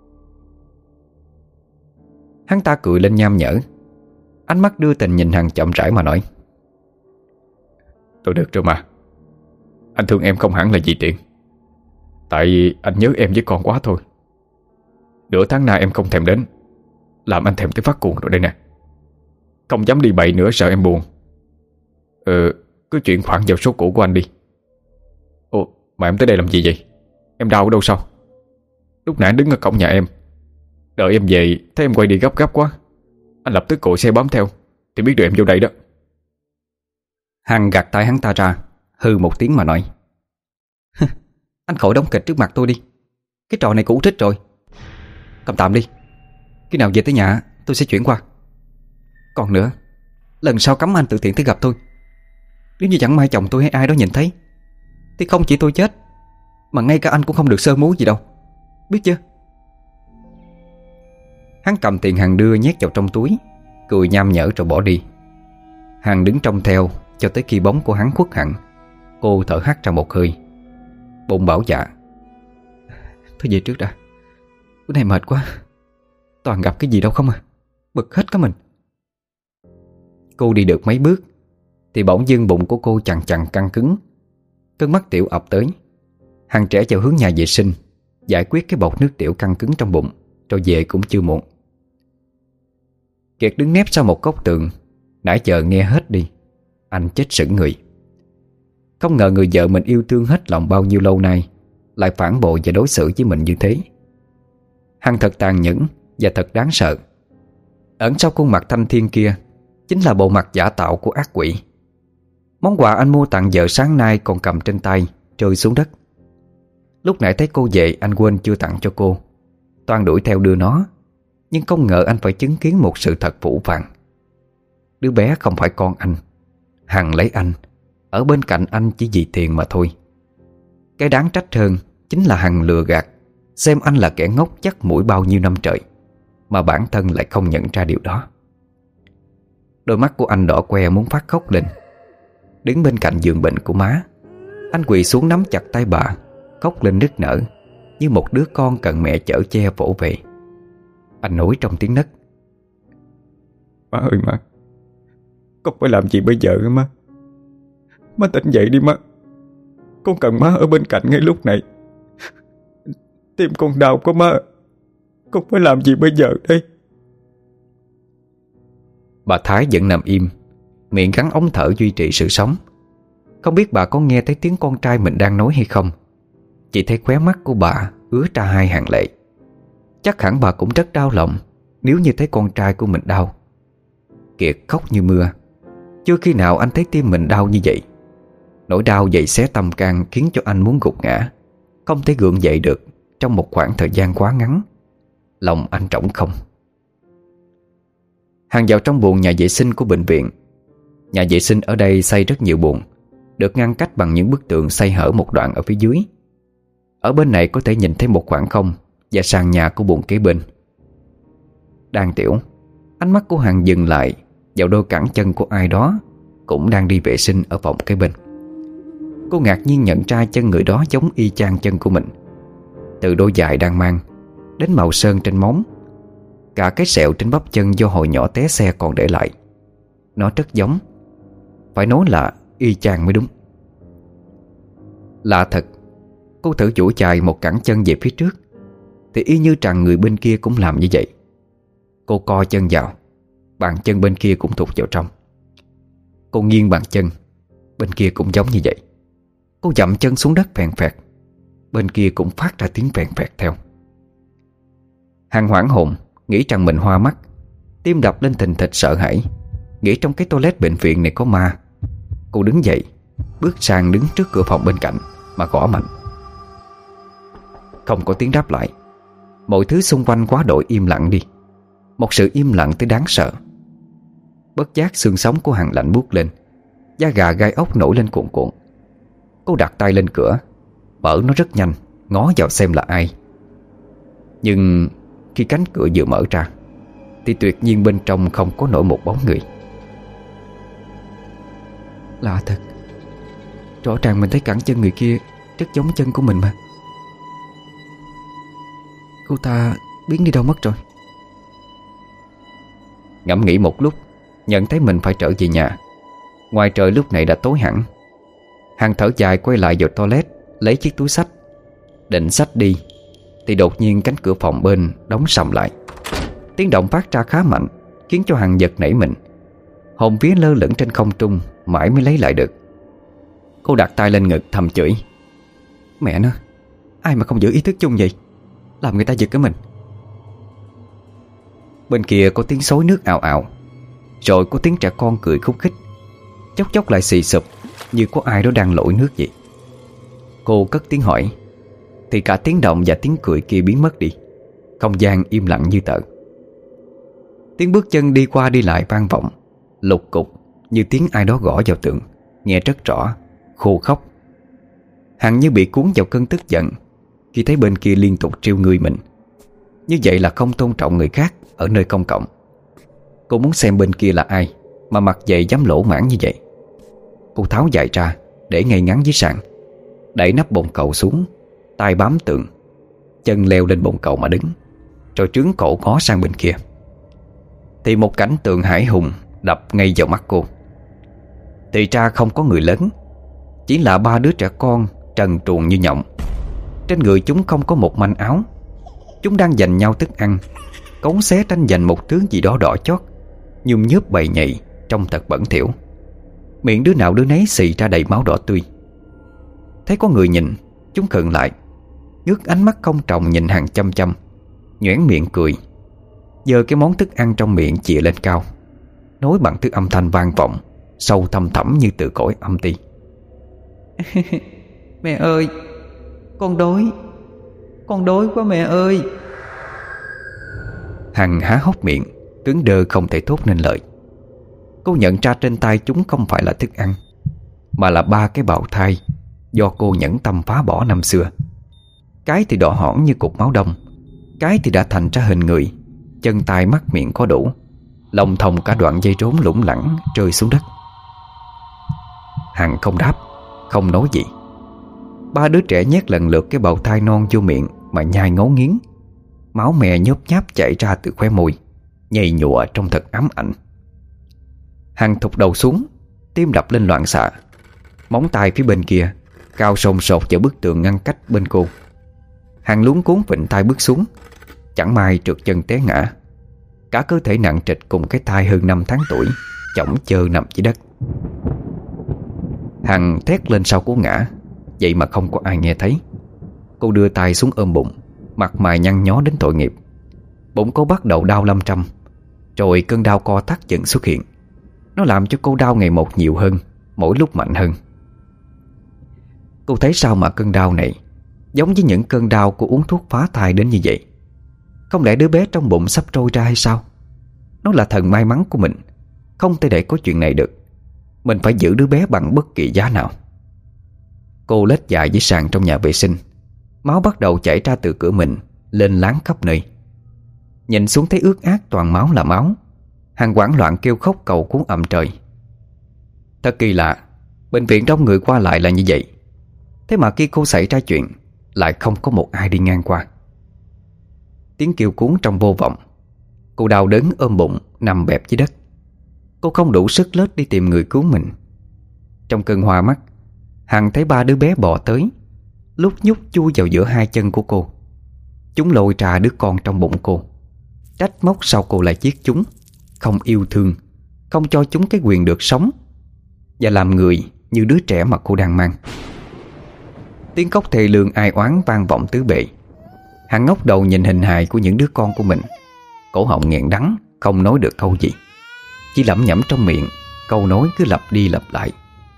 Hắn ta cười lên nham nhở, ánh mắt đưa tình nhìn Hằng chậm rãi mà nói: "Tôi được rồi mà. Anh thương em không hẳn là vì tiền, tại anh nhớ em với con quá thôi. Nửa tháng nay em không thèm đến, làm anh thèm tới phát cuồng rồi đây nè. Không dám đi bậy nữa sợ em buồn. Cứ chuyển khoản vào số cũ của anh đi. Ồ, mà em tới đây làm gì vậy? Em đau ở đâu sao? Lúc nãy đứng ở cổng nhà em, đợi em về thấy em quay đi gấp gấp quá, anh lập tức cộ xe bám theo thì biết được em vô đây đó." Hằng gạt tay hắn ta ra, hư một tiếng mà nói: "Anh khỏi đóng kịch trước mặt tôi đi. Cái trò này cũ rích rồi. Cầm tạm đi. Khi nào về tới nhà tôi sẽ chuyển qua. Còn nữa, lần sau cấm anh tự tiện tới gặp tôi. Nếu như chẳng may chồng tôi hay ai đó nhìn thấy thì không chỉ tôi chết, mà ngay cả anh cũng không được sơ múa gì đâu. Biết chưa?" Hắn cầm tiền Hằng đưa nhét vào trong túi, cười nham nhở rồi bỏ đi. Hằng đứng trông theo cho tới khi bóng của hắn khuất hẳn. Cô thở hắt ra một hơi, bụng bảo dạ: "Thôi về trước đã, bữa nay mệt quá. Toàn gặp cái gì đâu không à, bực hết cả mình." Cô đi được mấy bước thì bỗng dưng bụng của cô chằn chằn căng cứng. Cơn mắt tiểu ập tới. Hằng trẻ vào hướng nhà vệ sinh, giải quyết cái bọt nước tiểu căng cứng trong bụng, rồi về cũng chưa muộn. Kiệt đứng nép sau một góc tường, nãy giờ nghe hết đi. Anh chết sững người. Không ngờ người vợ mình yêu thương hết lòng bao nhiêu lâu nay lại phản bội và đối xử với mình như thế. Hằng thật tàn nhẫn và thật đáng sợ. Ẩn sau khuôn mặt thanh thiên kia chính là bộ mặt giả tạo của ác quỷ. Món quà anh mua tặng vợ sáng nay còn cầm trên tay rơi xuống đất. Lúc nãy thấy cô về anh quên chưa tặng cho cô, toan đuổi theo đưa nó. Nhưng không ngờ anh phải chứng kiến một sự thật phũ phàng. Đứa bé không phải con anh. Hằng lấy anh, ở bên cạnh anh chỉ vì tiền mà thôi. Cái đáng trách hơn chính là Hằng lừa gạt, xem anh là kẻ ngốc chắc mũi bao nhiêu năm trời, mà bản thân lại không nhận ra điều đó. Đôi mắt của anh đỏ que muốn phát khóc lên. Đứng bên cạnh giường bệnh của má, anh quỳ xuống nắm chặt tay bà, khóc lên nức nở như một đứa con cần mẹ chở che vỗ về. Anh nói trong tiếng nấc: "Má ơi má, con phải làm gì bây giờ hả má? Má tỉnh dậy đi má. Con cần má ở bên cạnh ngay lúc này. Tim con đau quá má. Con phải làm gì bây giờ đây? Bà Thái vẫn nằm im, miệng gắn ống thở duy trì sự sống. Không biết bà có nghe thấy tiếng con trai mình đang nói hay không. Chỉ thấy khóe mắt của bà ứa ra hai hàng lệ. Chắc hẳn bà cũng rất đau lòng nếu như thấy con trai của mình đau. Kiệt khóc như mưa. Chưa khi nào anh thấy tim mình đau như vậy. Nỗi đau dậy xé tâm can khiến cho anh muốn gục ngã, không thể gượng dậy được trong một khoảng thời gian quá ngắn. Lòng anh trống không. Hàng vào trong buồng nhà vệ sinh của bệnh viện. Nhà vệ sinh ở đây xây rất nhiều buồng, được ngăn cách bằng những bức tường xây hở một đoạn ở phía dưới. Ở bên này có thể nhìn thấy một khoảng không và sàn nhà của buồng kế bên. Đang tiểu, ánh mắt của Hằng dừng lại vào đôi cẳng chân của ai đó cũng đang đi vệ sinh ở phòng kế bên. Cô ngạc nhiên nhận ra chân người đó giống y chang chân của mình. Từ đôi giày đang mang đến màu sơn trên móng, cả cái sẹo trên bắp chân do hồi nhỏ té xe còn để lại. Nó rất giống. Phải nói là y chang mới đúng. Lạ thật, cô thử duỗi chài một cẳng chân về phía trước thì y như rằng người bên kia cũng làm như vậy. Cô co chân vào, bàn chân bên kia cũng thụt vào trong. Cô nghiêng bàn chân, bên kia cũng giống như vậy. Cô dậm chân xuống đất phèn phẹt, bên kia cũng phát ra tiếng phèn phẹt theo. Hằng hoảng hồn, nghĩ rằng mình hoa mắt, tim đập lên thình thịch sợ hãi, nghĩ trong cái toilet bệnh viện này có ma. Cô đứng dậy, bước sang đứng trước cửa phòng bên cạnh mà gõ mạnh. Không có tiếng đáp lại. Mọi thứ xung quanh quá độ im lặng đi. Một sự im lặng tới đáng sợ. Bất giác xương sống của Hằng lạnh buốt lên, da gà gai ốc nổi lên cuộn cuộn. Cô đặt tay lên cửa, mở nó rất nhanh, ngó vào xem là ai. Nhưng khi cánh cửa vừa mở ra thì tuyệt nhiên bên trong không có nổi một bóng người. Lạ thật, rõ ràng mình thấy cẳng chân người kia rất giống chân của mình mà. Cô ta biến đi đâu mất rồi? Ngẫm nghĩ một lúc, nhận thấy mình phải trở về nhà. Ngoài trời lúc này đã tối hẳn. Hằng thở dài quay lại vào toilet, lấy chiếc túi xách, định xách đi thì đột nhiên cánh cửa phòng bên đóng sầm lại. Tiếng động phát ra khá mạnh, khiến cho Hằng giật nảy mình. Hồn vía lơ lửng trên không trung, mãi mới lấy lại được. Cô đặt tay lên ngực thầm chửi: mẹ nó, ai mà không giữ ý thức chung vậy, làm người ta giật cái mình. Bên kia có tiếng xối nước ào ào, rồi có tiếng trẻ con cười khúc khích, chốc chốc lại xì sụp như có ai đó đang lội nước vậy. Cô cất tiếng hỏi thì cả tiếng động và tiếng cười kia biến mất đi. Không gian im lặng như tờ. Tiếng bước chân đi qua đi lại vang vọng, lục cục như tiếng ai đó gõ vào tường, nghe rất rõ, khô khóc. Hằng như bị cuốn vào cơn tức giận khi thấy bên kia liên tục trêu người mình. Như vậy là không tôn trọng người khác ở nơi công cộng. Cô muốn xem bên kia là ai mà mặc vậy dám lỗ mãng như vậy. Cô tháo giày ra để ngay ngắn dưới sàn, đẩy nắp bồn cầu xuống, tay bám tường, chân leo lên bồn cầu mà đứng, rồi trướng cổ ngó sang bên kia. Thì một cảnh tượng hãi hùng đập ngay vào mắt cô. Thì ra không có người lớn, chỉ là ba đứa trẻ con trần truồng như nhộng. Trên người chúng không có một manh áo. Chúng đang giành nhau thức ăn, cấu xé tranh giành một thứ gì đó đỏ chót, nhum nhớp bầy nhầy trông thật bẩn thỉu. Miệng đứa nào đứa nấy xì ra đầy máu đỏ tươi. Thấy có người nhìn, chúng khựng lại, ngước ánh mắt không trọng nhìn Hằng chăm chăm, nhoẻn miệng cười, giơ cái món thức ăn trong miệng chìa lên cao, nói bằng thứ âm thanh vang vọng sâu thăm thẳm như từ cõi âm ti. Mẹ ơi, con đói quá mẹ ơi. Hằng há hốc miệng, cứng đơ không thể thốt nên lời. Cô nhận ra trên tay chúng không phải là thức ăn, mà là ba cái bào thai do cô nhẫn tâm phá bỏ năm xưa. Cái thì đỏ hỏn như cục máu đông, cái thì đã thành ra hình người, chân tay mắt miệng có đủ, lòng thòng cả đoạn dây rốn lủng lẳng rơi xuống đất. Hằng không đáp, không nói gì. Ba đứa trẻ nhét lần lượt cái bào thai non vô miệng mà nhai ngấu nghiến. Máu mè nhốp nháp chảy ra từ khóe môi, nhầy nhụa trông thật ám ảnh. Hằng thụt đầu xuống, tim đập lên loạn xạ. Móng tay phía bên kia cao sồn sột vào bức tường ngăn cách bên cô. Hằng luống cuống vịnh tay bước xuống, chẳng may trượt chân té ngã. Cả cơ thể nặng trịch cùng cái thai hơn 5 tháng tuổi chỏng chơ nằm dưới đất. Hằng thét lên sau cú ngã, vậy mà không có ai nghe thấy. Cô đưa tay xuống ôm bụng, mặt mày nhăn nhó đến tội nghiệp. Bụng cô bắt đầu đau lâm trăm. Rồi cơn đau co thắt dần xuất hiện. Nó làm cho cô đau ngày một nhiều hơn, mỗi lúc mạnh hơn. Cô thấy sao mà cơn đau này giống với những cơn đau của uống thuốc phá thai đến như vậy. Không lẽ đứa bé trong bụng sắp trôi ra hay sao? Nó là thần may mắn của mình, không thể để có chuyện này được. Mình phải giữ đứa bé bằng bất kỳ giá nào. Cô lết dài dưới sàn trong nhà vệ sinh. Máu bắt đầu chảy ra từ cửa mình, lên láng khắp nơi. Nhìn xuống thấy ướt át toàn máu là máu. Hằng hoảng loạn kêu khóc cầu cứu ầm trời. Thật kỳ lạ, bệnh viện đông người qua lại là như vậy, thế mà khi cô xảy ra chuyện lại không có một ai đi ngang qua. Tiếng kêu cuốn trong vô vọng. Cô đau đớn ôm bụng nằm bẹp dưới đất. Cô không đủ sức lết đi tìm người cứu mình. Trong cơn hoa mắt, Hằng thấy 3 đứa bé bò tới, lúc nhúc chui vào giữa hai chân của cô. Chúng lôi ra đứa con trong bụng cô, trách móc sao cô lại giết chúng, không yêu thương, không cho chúng cái quyền được sống và làm người như đứa trẻ mà cô đang mang. Tiếng khóc thê lương ai oán vang vọng tứ bề. Hằng ngóc đầu nhìn hình hài của những đứa con của mình, cổ họng nghẹn đắng, không nói được câu gì, chỉ lẩm nhẩm trong miệng, câu nói cứ lặp đi lặp lại.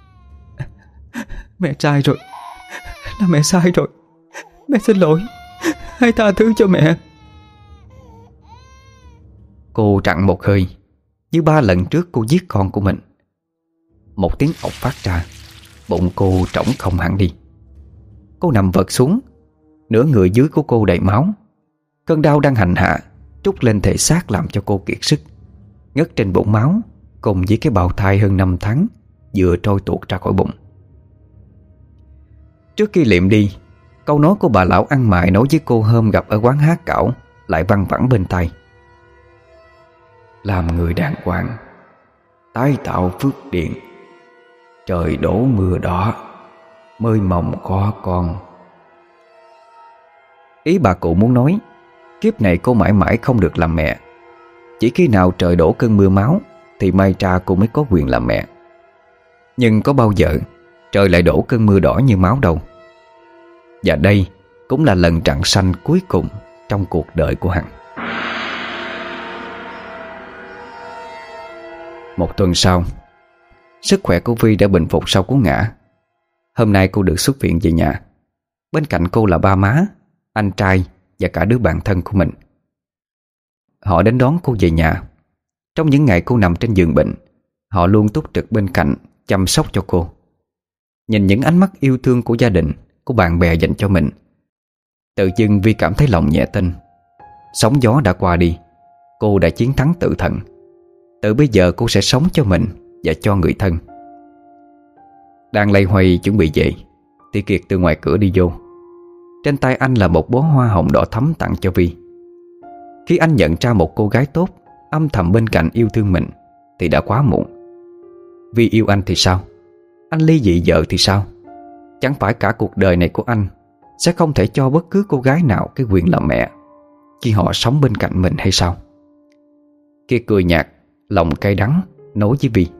Mẹ sai rồi, là mẹ sai rồi, mẹ xin lỗi, hãy tha thứ cho mẹ. Cô trặn một hơi, như 3 lần trước cô giết con của mình. Một tiếng ọc phát ra, bụng cô trống không hẳn đi. Cô nằm vật xuống, nửa người dưới của cô đầy máu. Cơn đau đang hành hạ trút lên thể xác làm cho cô kiệt sức, ngất trên bụng máu cùng với cái bào thai hơn 5 tháng vừa trôi tuột ra khỏi bụng. Trước khi liệm đi, câu nói của bà lão ăn mày nói với cô hôm gặp ở quán hát cảo lại văng vẳng bên tai. Làm người đàng hoàng, tái tạo phước điền, trời đổ mưa đỏ mới mong có con. Ý bà cụ muốn nói kiếp này cô mãi mãi không được làm mẹ. Chỉ khi nào trời đổ cơn mưa máu thì may ra cô mới có quyền làm mẹ. Nhưng có bao giờ trời lại đổ cơn mưa đỏ như máu đâu. Và đây cũng là lần trặng xanh cuối cùng trong cuộc đời của Hằng. Một tuần sau, sức khỏe của Vi đã bình phục sau cú ngã. Hôm nay cô được xuất viện về nhà. Bên cạnh cô là ba má, anh trai và cả đứa bạn thân của mình. Họ đến đón cô về nhà. Trong những ngày cô nằm trên giường bệnh, họ luôn túc trực bên cạnh, chăm sóc cho cô. Nhìn những ánh mắt yêu thương của gia đình, của bạn bè dành cho mình, tự dưng Vi cảm thấy lòng nhẹ tênh. Sóng gió đã qua đi, cô đã chiến thắng tự thần. Từ bây giờ cô sẽ sống cho mình và cho người thân. Đang loay hoay chuẩn bị về thì Kiệt từ ngoài cửa đi vô. Trên tay anh là một bó hoa hồng đỏ thắm tặng cho Vi. Khi anh nhận ra một cô gái tốt âm thầm bên cạnh yêu thương mình thì đã quá muộn. Vi yêu anh thì sao? Anh ly dị vợ thì sao? Chẳng phải cả cuộc đời này của anh sẽ không thể cho bất cứ cô gái nào cái quyền làm mẹ khi họ sống bên cạnh mình hay sao? Kiệt cười nhạt, lòng cay đắng nói với Vi.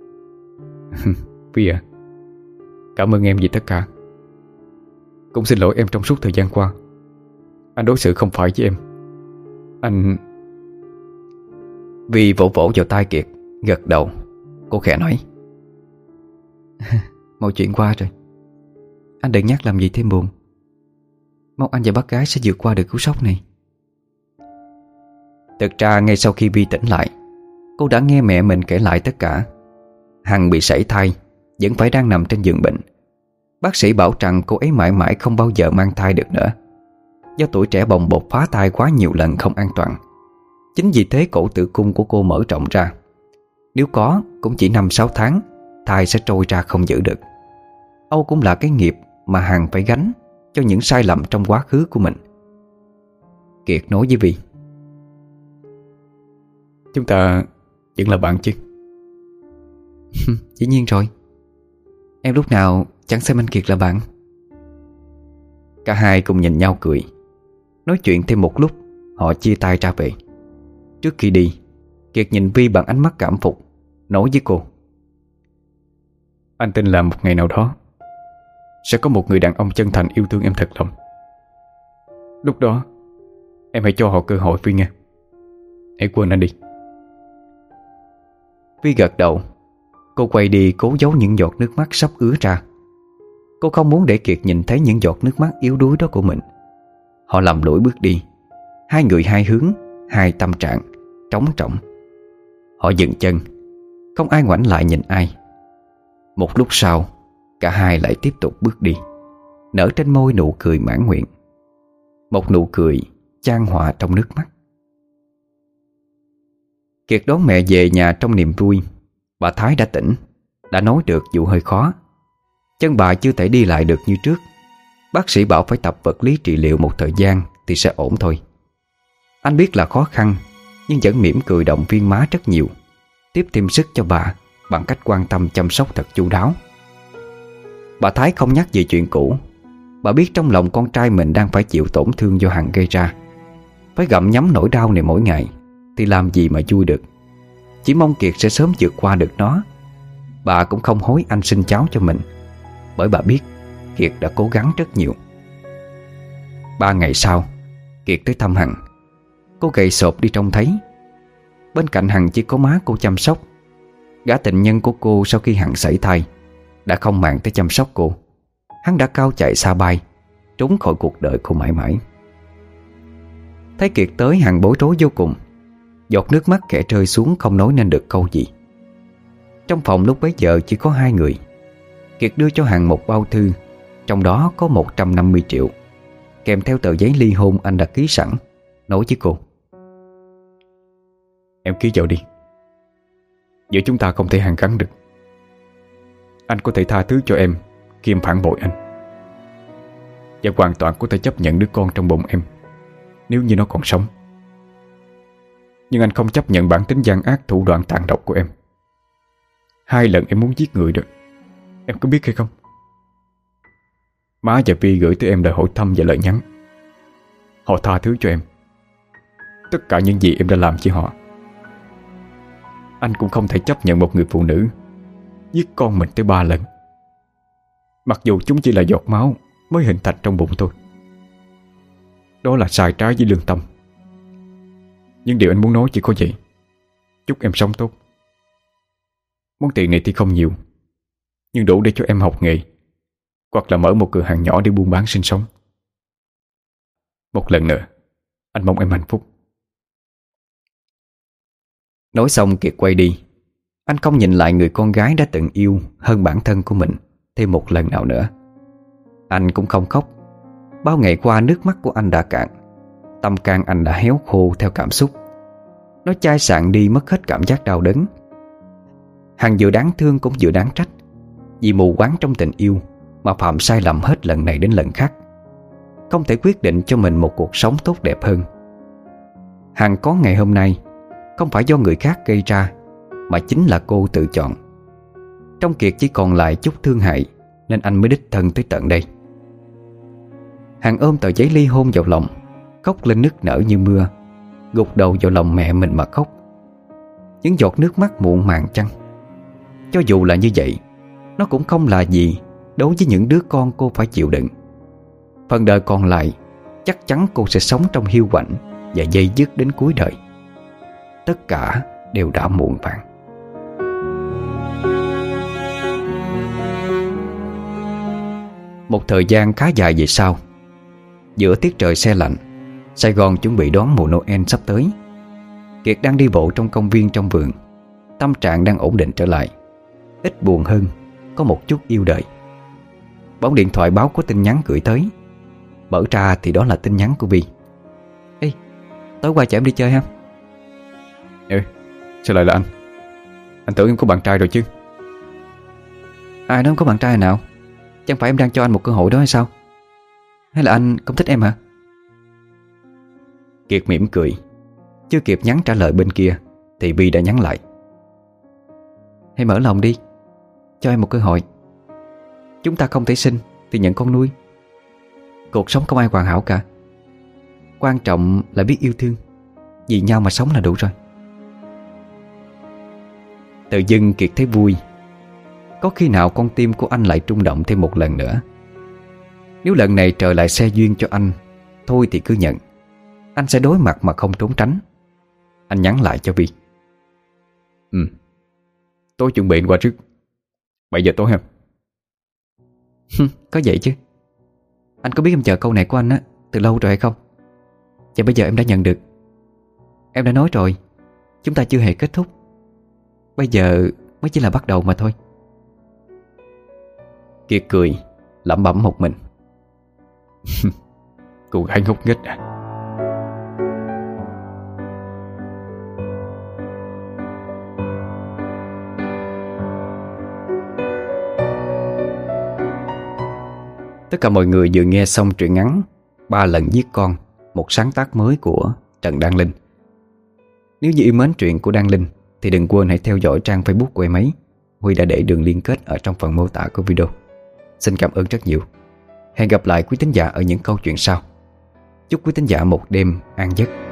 Vi à, cảm ơn em vì tất cả. Cũng xin lỗi em trong suốt thời gian qua. Anh đối xử không phải với em. Anh... Vi vỗ vỗ vào tai Kiệt, gật đầu. Cô khẽ nói. Mọi chuyện qua rồi, anh đừng nhắc làm gì thêm buồn. Mong anh và bác gái sẽ vượt qua được cú sốc này. Thực ra ngay sau khi Vi tỉnh lại, cô đã nghe mẹ mình kể lại tất cả. Hằng bị sảy thai, vẫn phải đang nằm trên giường bệnh. Bác sĩ bảo rằng cô ấy mãi mãi không bao giờ mang thai được nữa, do tuổi trẻ bồng bột phá thai quá nhiều lần không an toàn. Chính vì thế cổ tử cung của cô mở rộng ra. Nếu có cũng chỉ 5-6 tháng, thai sẽ trôi ra không giữ được. Âu cũng là cái nghiệp mà Hằng phải gánh cho những sai lầm trong quá khứ của mình. Kiệt nói với Vi. Chúng ta vẫn là bạn chứ? Dĩ nhiên rồi. Em lúc nào chẳng xem anh Kiệt là bạn. Cả hai cùng nhìn nhau cười. Nói chuyện thêm một lúc, họ chia tay ra về. Trước khi đi, Kiệt nhìn Vi bằng ánh mắt cảm phục, nói với cô: Anh tin là một ngày nào đó sẽ có một người đàn ông chân thành yêu thương em thật lòng. Lúc đó em hãy cho họ cơ hội Vi nghe. Hãy quên anh đi. Vi gật đầu. Cô quay đi cố giấu những giọt nước mắt sắp ứa ra. Cô không muốn để Kiệt nhìn thấy những giọt nước mắt yếu đuối đó của mình. Họ lầm lũi bước đi, hai người hai hướng, hai tâm trạng trống trỏng. Họ dừng chân, không ai ngoảnh lại nhìn ai. Một lúc sau, cả hai lại tiếp tục bước đi, nở trên môi nụ cười mãn nguyện. Một nụ cười chan hòa trong nước mắt. Kiệt đón mẹ về nhà trong niềm vui. Bà Thái đã tỉnh, đã nói được vụ hơi khó. Chân bà chưa thể đi lại được như trước. Bác sĩ bảo phải tập vật lý trị liệu một thời gian thì sẽ ổn thôi. Anh biết là khó khăn, nhưng vẫn mỉm cười động viên má rất nhiều, tiếp thêm sức cho bà bằng cách quan tâm chăm sóc thật chu đáo. Bà Thái không nhắc về chuyện cũ. Bà biết trong lòng con trai mình đang phải chịu tổn thương do Hằng gây ra. Phải gặm nhấm nỗi đau này mỗi ngày thì làm gì mà vui được. Chỉ mong Kiệt sẽ sớm vượt qua được nó. Bà cũng không hối anh sinh cháu cho mình, bởi bà biết Kiệt đã cố gắng rất nhiều. 3 ngày sau, Kiệt tới thăm Hằng. Cô gầy xộp đi trông thấy. Bên cạnh Hằng chỉ có má cô chăm sóc. Gã tình nhân của cô sau khi Hằng sảy thai đã không màng tới chăm sóc cô. Hắn đã cao chạy xa bay, trốn khỏi cuộc đời cô mãi mãi. Thấy Kiệt tới, Hằng bối rối vô cùng. Giọt nước mắt khẽ rơi xuống, không nói nên được câu gì. Trong phòng lúc bấy giờ chỉ có 2 người. Kiệt đưa cho Hằng một bao thư, trong đó có 150 triệu, kèm theo tờ giấy ly hôn anh đã ký sẵn, nói với cô: Em ký vào đi. Giữa chúng ta không thể hàn gắn được. Anh có thể tha thứ cho em khi em phản bội anh, và hoàn toàn có thể chấp nhận đứa con trong bụng em nếu như nó còn sống. Nhưng anh không chấp nhận bản tính gian ác, thủ đoạn tàn độc của em. 2 lần em muốn giết người được, em có biết hay không? Má và Vi gửi tới em lời hỏi thăm và lời nhắn. Họ tha thứ cho em tất cả những gì em đã làm với họ. Anh cũng không thể chấp nhận một người phụ nữ giết con mình tới 3 lần, mặc dù chúng chỉ là giọt máu mới hình thành trong bụng thôi. Đó là sai trái với lương tâm. Nhưng điều anh muốn nói chỉ có vậy: chúc em sống tốt. Món tiền này thì không nhiều, nhưng đủ để cho em học nghề, hoặc là mở một cửa hàng nhỏ để buôn bán sinh sống. Một lần nữa, anh mong em hạnh phúc. Nói xong Kiệt quay đi. Anh không nhìn lại người con gái đã từng yêu hơn bản thân của mình thêm một lần nào nữa. Anh cũng không khóc. Bao ngày qua nước mắt của anh đã cạn. Tâm can anh đã héo khô theo cảm xúc. Nó chai sạn đi, mất hết cảm giác đau đớn. Hằng vừa đáng thương cũng vừa đáng trách, vì mù quáng trong tình yêu mà phạm sai lầm hết lần này đến lần khác, không thể quyết định cho mình một cuộc sống tốt đẹp hơn. Hằng có ngày hôm nay không phải do người khác gây ra, mà chính là cô tự chọn. Trong Kiệt chỉ còn lại chút thương hại, nên anh mới đích thân tới tận đây. Hằng ôm tờ giấy ly hôn vào lòng, khóc lên nức nở như mưa, gục đầu vào lòng mẹ mình mà khóc. Những giọt nước mắt muộn màng chăng? Cho dù là như vậy, nó cũng không là gì đối với những đứa con cô phải chịu đựng. Phần đời còn lại chắc chắn cô sẽ sống trong hiu quạnh và dây dứt đến cuối đời. Tất cả đều đã muộn màng. Một thời gian khá dài về sau, giữa tiết trời se lạnh, Sài Gòn chuẩn bị đón mùa Noel sắp tới. Kiệt đang đi bộ trong công viên trong vườn. Tâm trạng đang ổn định trở lại, ít buồn hơn, có một chút yêu đời. Bỗng điện thoại báo có tin nhắn gửi tới. Mở ra thì đó là tin nhắn của Vi. Ê, tối qua chở em đi chơi ha? Ừ, sao lại là anh? Anh tưởng em có bạn trai rồi chứ. Ai nói không có bạn trai nào? Chẳng phải em đang cho anh một cơ hội đó hay sao? Hay là anh không thích em hả? Kiệt mỉm cười. Chưa kịp nhắn trả lời bên kia thì Vi đã nhắn lại: hãy mở lòng đi, cho em một cơ hội. Chúng ta không thể sinh thì nhận con nuôi. Cuộc sống không ai hoàn hảo cả. Quan trọng là biết yêu thương, vì nhau mà sống là đủ rồi. Tự dưng Kiệt thấy vui. Có khi nào con tim của anh lại trung động thêm một lần nữa. Nếu lần này trời lại xe duyên cho anh, thôi thì cứ nhận. Anh sẽ đối mặt mà không trốn tránh. Anh nhắn lại cho Vi. Tối chuẩn bị qua trước 7 giờ tối ha. Có vậy chứ. Anh có biết em chờ câu này của anh á từ lâu rồi hay không? Và bây giờ em đã nhận được. Em đã nói rồi, chúng ta chưa hề kết thúc. Bây giờ mới chỉ là bắt đầu mà thôi. Kiệt cười, lẩm bẩm một mình. Cô gái ngốc nghếch à. Tất cả mọi người vừa nghe xong truyện ngắn 3 lần giết con, một sáng tác mới của Trần Đăng Linh. Nếu như yêu mến truyện của Đăng Linh thì đừng quên hãy theo dõi trang Facebook của em ấy. Huy đã để đường liên kết ở trong phần mô tả của video. Xin cảm ơn rất nhiều. Hẹn gặp lại quý thính giả ở những câu chuyện sau. Chúc quý thính giả một đêm an giấc.